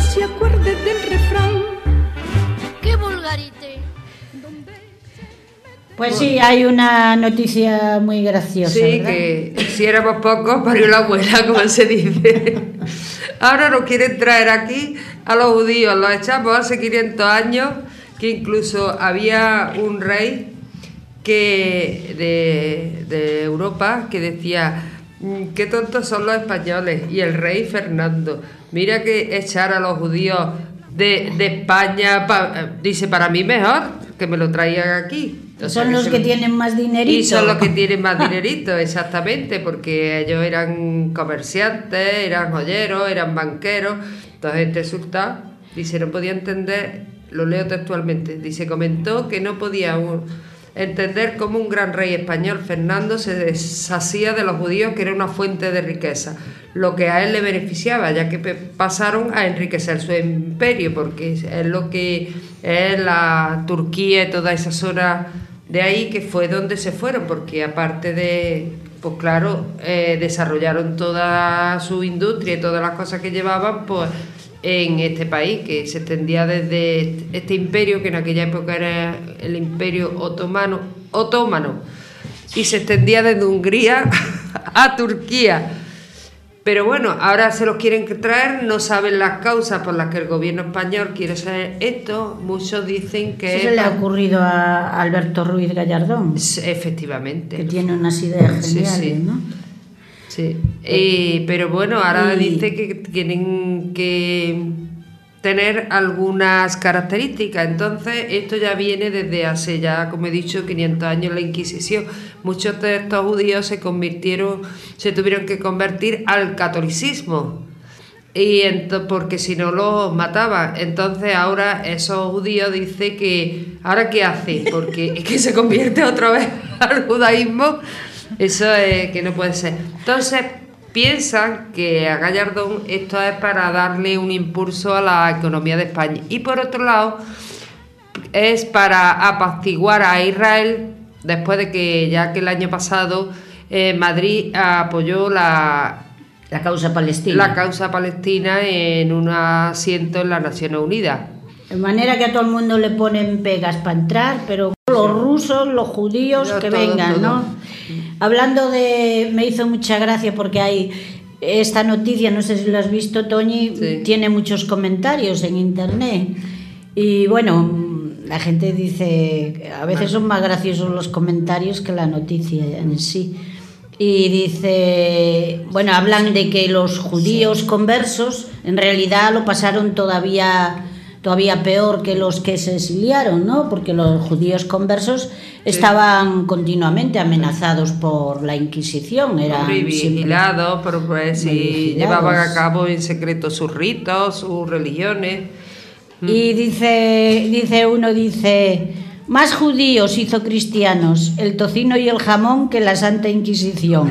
Pues sí, hay una noticia muy graciosa. Sí, ¿verdad? que si éramos pocos, parió la abuela, como se dice. Ahora nos quieren traer aquí a los judíos, los echamos hace 500 años, que incluso había un rey de Europa que decía, qué tontos son los españoles, y el rey Fernando, mira que echar a los judíos de España, dice, para mí mejor que me lo traigan aquí. Son los que tienen más dinerito. Y son los que tienen más dinerito, exactamente, porque ellos eran comerciantes, eran joyeros, eran banqueros. Entonces este sultán, dice, no podía entender, lo leo textualmente, dice, comentó que no podía entender cómo un gran rey español, Fernando, se deshacía de los judíos, que era una fuente de riqueza, lo que a él le beneficiaba, ya que pasaron a enriquecer su imperio, porque es lo que es la Turquía y toda esa zona de ahí, que fue donde se fueron, porque aparte de, pues claro, desarrollaron toda su industria y todas las cosas que llevaban, pues en este país, que se extendía desde este imperio, que en aquella época era el imperio otomano, y se extendía desde Hungría a Turquía. Pero bueno, ahora se los quieren traer, no saben las causas por las que el gobierno español quiere hacer esto. Muchos dicen que... Eso se le ha ocurrido a Alberto Ruiz Gallardón. Efectivamente. Que tiene unas ideas geniales, sí. ¿no? Sí, pero bueno, ahora dice que tienen que tener algunas características. Entonces esto ya viene desde hace ya, como he dicho, 500 años, la Inquisición. Muchos de estos judíos se tuvieron que convertir al catolicismo, y porque si no los mataban. Entonces ahora esos judíos dicen que ¿ahora qué hace? Porque es que se convierte otra vez al judaísmo. Eso es que no puede ser. Entonces piensan que a Gallardón esto es para darle un impulso a la economía de España, y por otro lado es para apaciguar a Israel, después de que ya que el año pasado Madrid apoyó la causa palestina. La causa palestina en un asiento en las Naciones Unidas. De manera que a todo el mundo le ponen pegas para entrar, pero los rusos, los judíos, que vengan, ¿no? Hablando me hizo mucha gracia porque hay esta noticia, no sé si lo has visto, Toñi, tiene muchos comentarios en internet. Y bueno, la gente dice, a veces son más graciosos los comentarios que la noticia en sí. Y dice, bueno, hablan de que los judíos conversos en realidad lo pasaron todavía peor que los que se exiliaron, ¿no? Porque los judíos conversos estaban continuamente amenazados por la Inquisición, eran vigilados, llevaban a cabo en secreto sus ritos, sus religiones. Y dice uno, más judíos hizo cristianos el tocino y el jamón que la Santa Inquisición.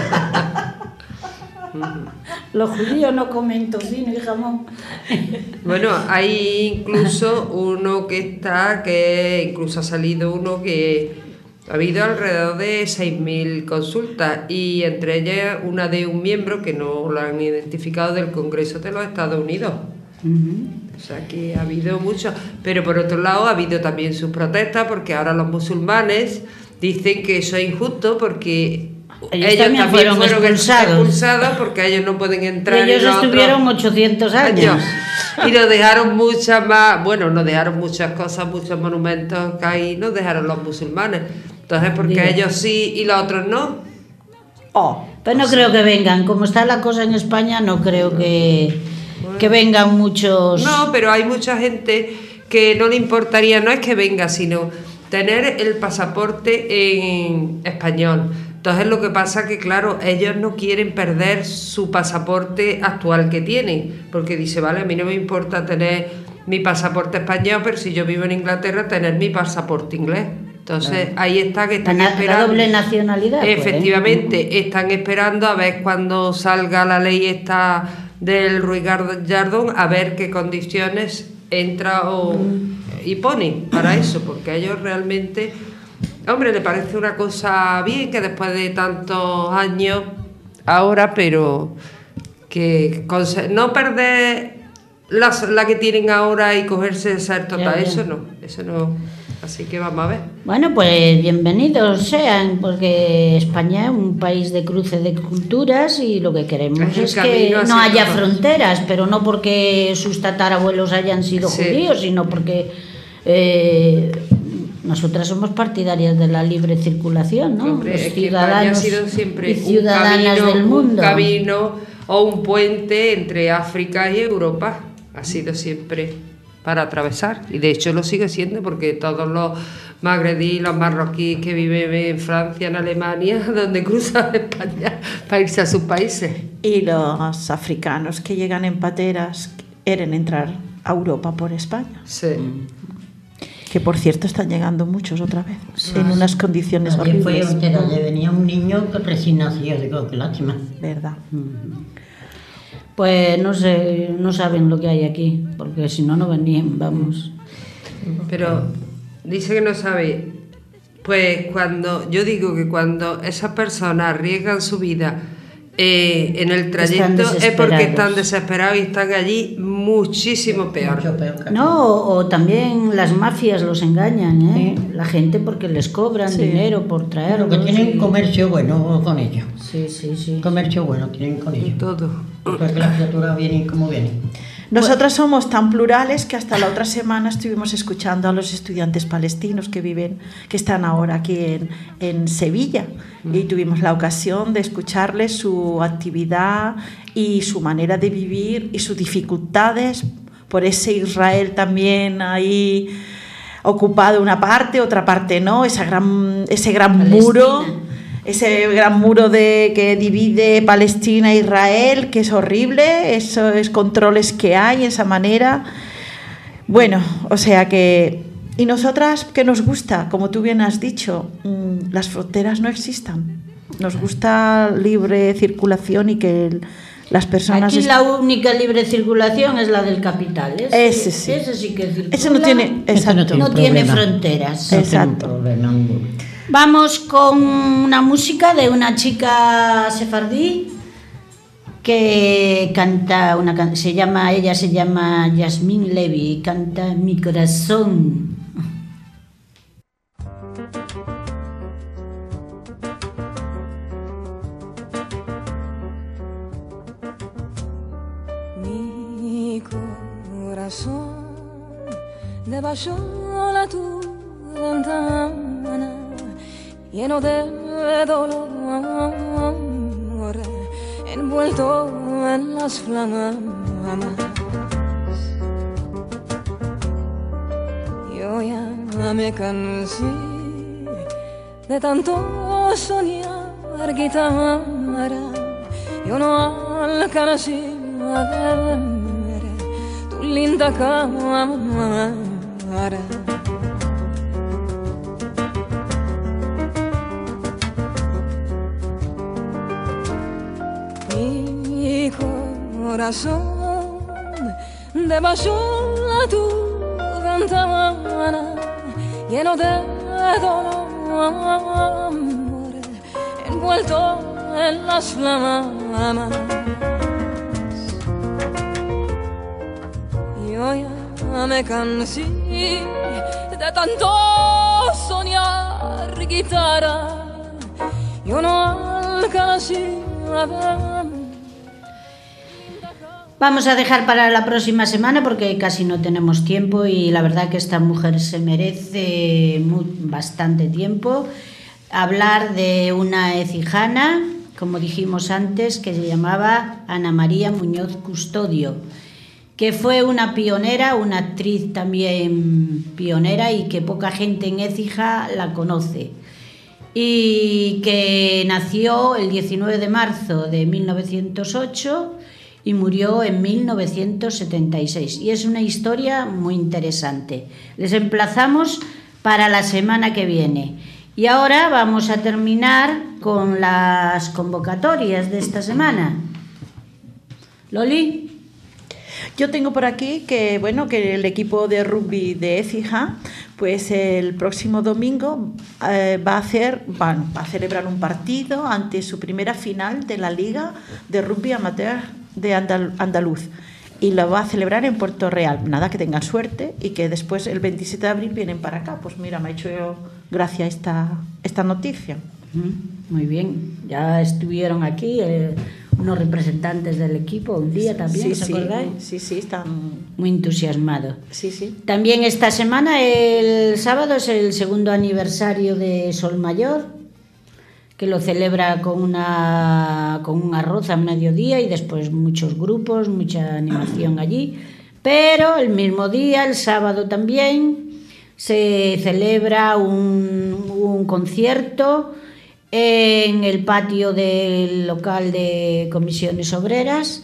Los judíos no comen tocino y jamón. Bueno, hay incluso uno que incluso ha salido uno que ha habido alrededor de 6.000 consultas, y entre ellas una de un miembro que no lo han identificado del Congreso de los Estados Unidos. O sea que ha habido mucho, pero por otro lado ha habido también sus protestas, porque ahora los musulmanes dicen que eso es injusto, porque ellos también fueron expulsados porque ellos no pueden entrar. Ellos estuvieron 800 años. Y nos dejaron nos dejaron muchas cosas, muchos monumentos que ahí nos dejaron los musulmanes. Entonces, porque ellos sí y los otros no. Pero no creo que vengan. Como está la cosa en España, no creo que vengan muchos. No, pero hay mucha gente que no le importaría, no es que venga, sino tener el pasaporte en español. Entonces lo que pasa que, claro, ellos no quieren perder su pasaporte actual que tienen, porque dice, vale, a mí no me importa tener mi pasaporte español, pero si yo vivo en Inglaterra, tener mi pasaporte inglés. Entonces ahí está, que están esperando. La doble nacionalidad. Efectivamente, están esperando a ver cuando salga la ley esta del Ruiz Gallardón, a ver qué condiciones entra y pone para eso, porque a ellos realmente, hombre, le parece una cosa bien que después de tantos años ahora, pero que no perder la que tienen ahora y cogerse de ser total, eso no. Así que vamos a ver. Bueno, pues bienvenidos sean, porque España es un país de cruce de culturas y lo que queremos es que no haya fronteras, pero no porque sus tatarabuelos hayan sido judíos, sino porque nosotras somos partidarias de la libre circulación, ¿no? Hombre, los ciudadanos ha sido siempre y ciudadanas del mundo. Un camino o un puente entre África y Europa. Ha sido siempre para atravesar, y de hecho lo sigue siendo, porque todos los magrebíes, los marroquíes que viven en Francia, en Alemania, donde cruzan España para irse a sus países. Y los africanos que llegan en pateras quieren entrar a Europa por España. Sí. Que por cierto están llegando muchos otra vez, en unas condiciones horribles. Venía un niño recién nacido, digo, qué lástima. ¿Verdad? Pues no sé, no saben lo que hay aquí, porque si no, no venían, vamos. Pero dice que no sabe. Pues yo digo que cuando esas personas arriesgan su vida en el trayecto es porque están desesperados y están allí muchísimo peor. No, o también las mafias los engañan, ¿eh? Sí. La gente porque les cobran dinero por traerlos. Porque tienen comercio bueno con ellos. Sí. Comercio bueno tienen con ellos. Y todo. Porque las criaturas vienen como vienen. Nosotras somos tan plurales que hasta la otra semana estuvimos escuchando a los estudiantes palestinos que están ahora aquí en Sevilla, y tuvimos la ocasión de escucharles su actividad y su manera de vivir y sus dificultades por ese Israel también ahí ocupado una parte, otra parte no, ese gran muro. Ese gran muro que divide Palestina e Israel, que es horrible, esos controles que hay, esa manera. Bueno, o sea que... Y nosotras, que nos gusta, como tú bien has dicho, las fronteras no existan. Nos gusta libre circulación y que las personas... Aquí la única libre circulación es la del capital. Ese sí. Ese sí que circula. Ese no tiene... Exacto. No tiene fronteras. Exacto. Vamos con una música de una chica sefardí que canta ella se llama Yasmín Levy y canta Mi corazón. Mi corazón debajo de tu ventana, lleno de dolor, envuelto en las flamas. Yo ya me cansé de tanto soñar guitarra, yo no alcancé a ver tu linda cámara. Mi corazón debajo de tu ventana, lleno de dolor, envuelto en las flamas. Yo ya me cansé de tanto soñar guitarra, yo no alcancé a ver. Vamos a dejar para la próxima semana porque casi no tenemos tiempo y la verdad que esta mujer se merece bastante tiempo. Hablar de una ecijana, como dijimos antes, que se llamaba Ana María Muñoz Custodio, que fue una pionera, una actriz también pionera y que poca gente en Écija la conoce. Y que nació el 19 de marzo de 1908 y murió en 1976. Y es una historia muy interesante. Les emplazamos para la semana que viene. Y ahora vamos a terminar con las convocatorias de esta semana. Loli. Yo tengo por aquí que el equipo de rugby de Écija, pues el próximo domingo va a celebrar un partido ante su primera final de la Liga de Rugby Amateur de Andaluz. y lo va a celebrar en Puerto Real. Nada, que tengan suerte y que después el 27 de abril vienen para acá. Pues mira, me ha hecho gracia esta noticia. Muy bien, ya estuvieron aquí unos representantes del equipo un día también, ¿os acordáis? Sí, están muy entusiasmados. Sí. También esta semana, el sábado, es el 2º aniversario de Sol Mayor, que lo celebra con un arroz a mediodía y después muchos grupos, mucha animación allí. Pero el mismo día, el sábado también, se celebra un concierto en el patio del local de Comisiones Obreras,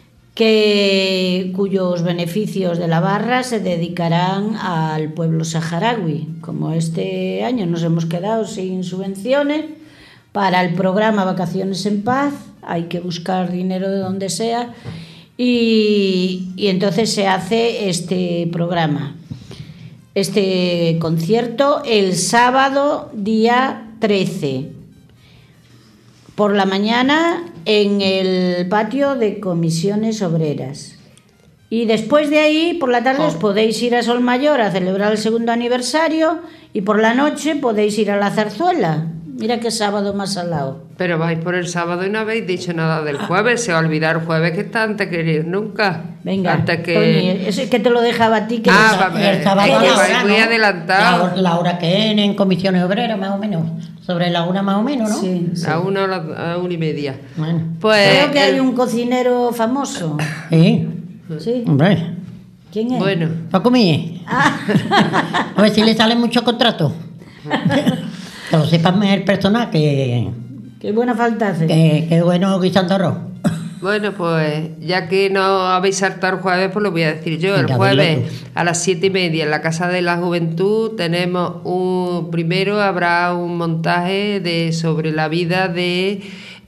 cuyos beneficios de la barra se dedicarán al pueblo saharaui. Como este año nos hemos quedado sin subvenciones para el programa Vacaciones en Paz, hay que buscar dinero de donde sea, y entonces se hace este programa, este concierto, el sábado día 13 por la mañana en el patio de Comisiones Obreras. Y después de ahí, por la tarde, os podéis ir a Sol Mayor a celebrar el 2º aniversario, y por la noche podéis ir a la zarzuela. Mira qué sábado más al lado. Pero vais por el sábado y no habéis dicho nada del jueves. Se va a olvidar el jueves, que está antes que ir nunca. Venga, antes que... Tony, eso es que te lo dejaba a ti. Que el sábado vais muy adelantado. La hora que en Comisiones Obreras, más o menos. Sobre la 1 más o menos, ¿no? Sí. A 1 a la 1:30. Bueno. Pues creo que hay un cocinero famoso. Sí. Hombre. ¿Quién es? Bueno. Paco Mí. A ver si le sale mucho contrato. Que lo sepan el personal, que... Qué buena falta hace. Que bueno guisando arroz. Bueno, pues ya que no habéis saltado el jueves, pues lo voy a decir yo. El jueves a las 7:30 en la Casa de la Juventud tenemos primero habrá un montaje sobre la vida de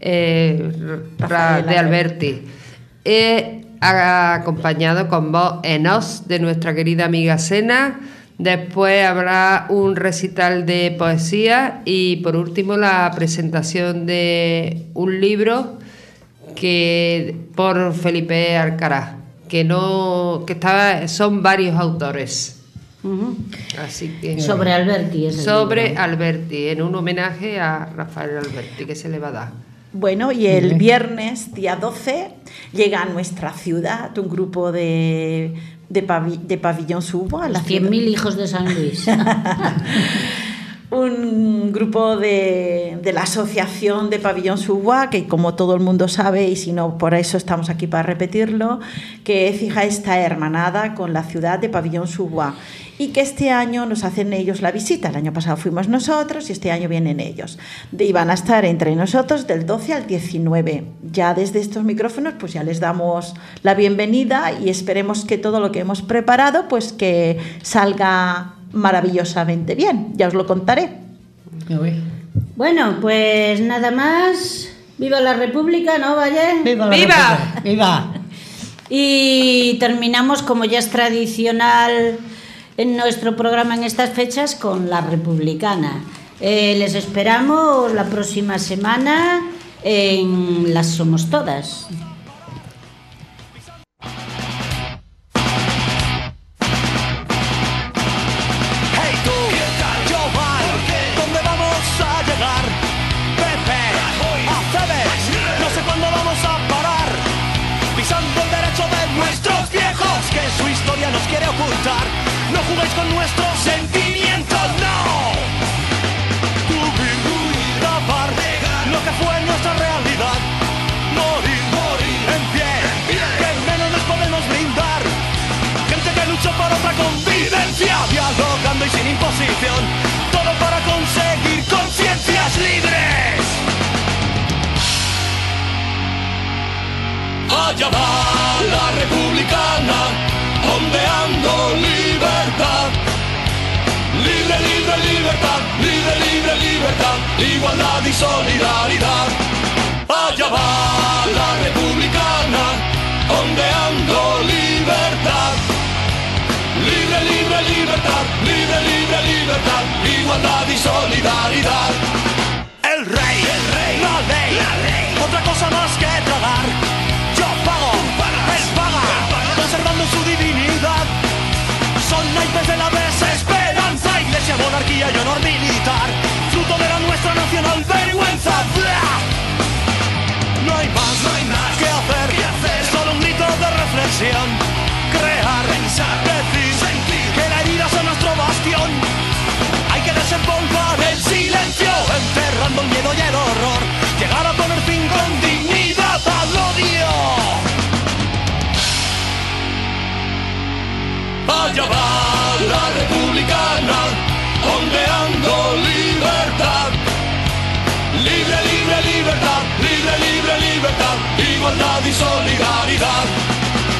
Alberti, acompañado con voz en off de nuestra querida amiga Sena. Después habrá un recital de poesía y por último la presentación de un libro por Felipe Alcaraz, son varios autores. Así que sobre Alberti Alberti, en un homenaje a Rafael Alberti que se le va a dar. Bueno, y el viernes, día 12, llega a nuestra ciudad un grupo de Pabellón Subo. Los 100.000 hijos de San Luis. Un grupo de la asociación de Pabellón Suboa, que como todo el mundo sabe, y si no, por eso estamos aquí para repetirlo, que fija está hermanada con la ciudad de Pabellón Suboa, y que este año nos hacen ellos la visita. El año pasado fuimos nosotros y este año vienen ellos. Y van a estar entre nosotros del 12 al 19. Ya desde estos micrófonos pues ya les damos la bienvenida y esperemos que todo lo que hemos preparado pues que salga maravillosamente bien. Ya os lo contaré. Bueno, pues nada más. ¡Viva la República!, ¿no, Valle? ¡Viva! ¡Viva! Y terminamos, como ya es tradicional en nuestro programa en estas fechas, con la Republicana. Les esperamos la próxima semana en Las Somos Todas. Nos quiere ocultar, no juguéis con nuestros sentimientos, no. Cubrir, tapar lo que fue nuestra realidad, morir en pie, que menos nos podemos brindar. Gente que lucha por otra convivencia, dialogando y sin imposición, todo para conseguir conciencias libres. Allá va la Republicana, ondeando libertad, libre, libre, libertad, libre, libre, libertad, igualdad y solidaridad. Allá va la Republicana, ondeando libertad, libre, libre, libertad, libre, libre, libertad, igualdad y solidaridad. El rey, la ley, otra cosa más que tragar. Yo pago, él paga.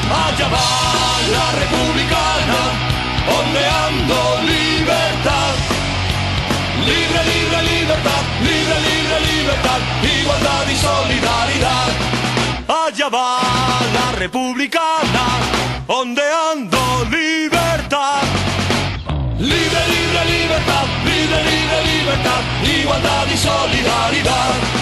Allá va la republicana, ondeando libertad. Libre, libre, libertad, libre, libre, libertad, igualdad y solidaridad. Allá va la republicana, ondeando libertad. Libre, libre, libertad, libre, libre, libertad, igualdad y solidaridad.